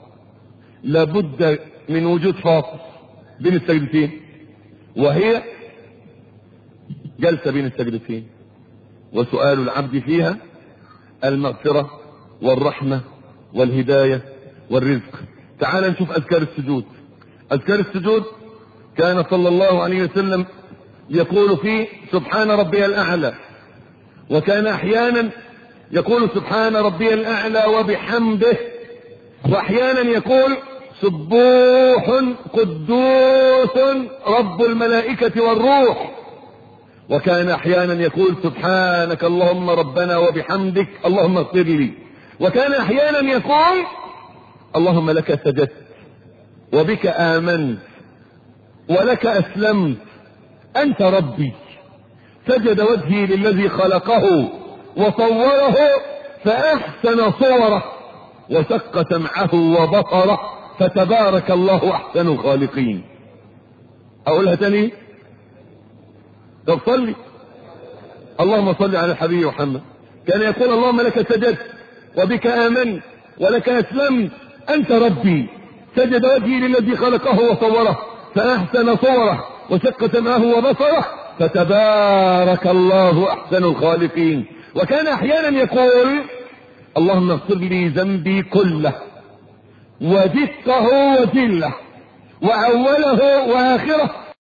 لابد من وجود فاصل بين السجدتين، وهي جلسة بين السجدتين، وسؤال العبد فيها المغفرة والرحمة والهداية والرزق. تعال نشوف أذكار السجود. أذكار السجود كان صلى الله عليه وسلم يقول فيه سبحان ربي الأعلى، وكان أحيانا يقول سبحان ربي الأعلى وبحمده، وأحيانا يقول سبوح قدوس رب الملائكة والروح، وكان أحيانا يقول سبحانك اللهم ربنا وبحمدك اللهم اغفر لي، وكان أحيانا يقول اللهم لك سجدت وبك آمنت ولك أسلمت أنت ربي. سجد وجهي للذي خلقه وصوره فأحسن صوره، وشق سمعه وبصره، فتبارك الله أحسن الخالقين. أقولها تاني؟ طب صلي. اللهم صل على الحبيب محمد. كان يقول اللهم لك سجدت وبك آمنت ولك أسلمت أنت ربي. سجد وجهي للذي خلقه وصوره فأحسن صوره، وشق سمعه وبصره، فتبارك الله أحسن الخالقين. وكان أحيانا يقول اللهم اغفر لي ذنبي كله ودقه وجله وأوله وآخره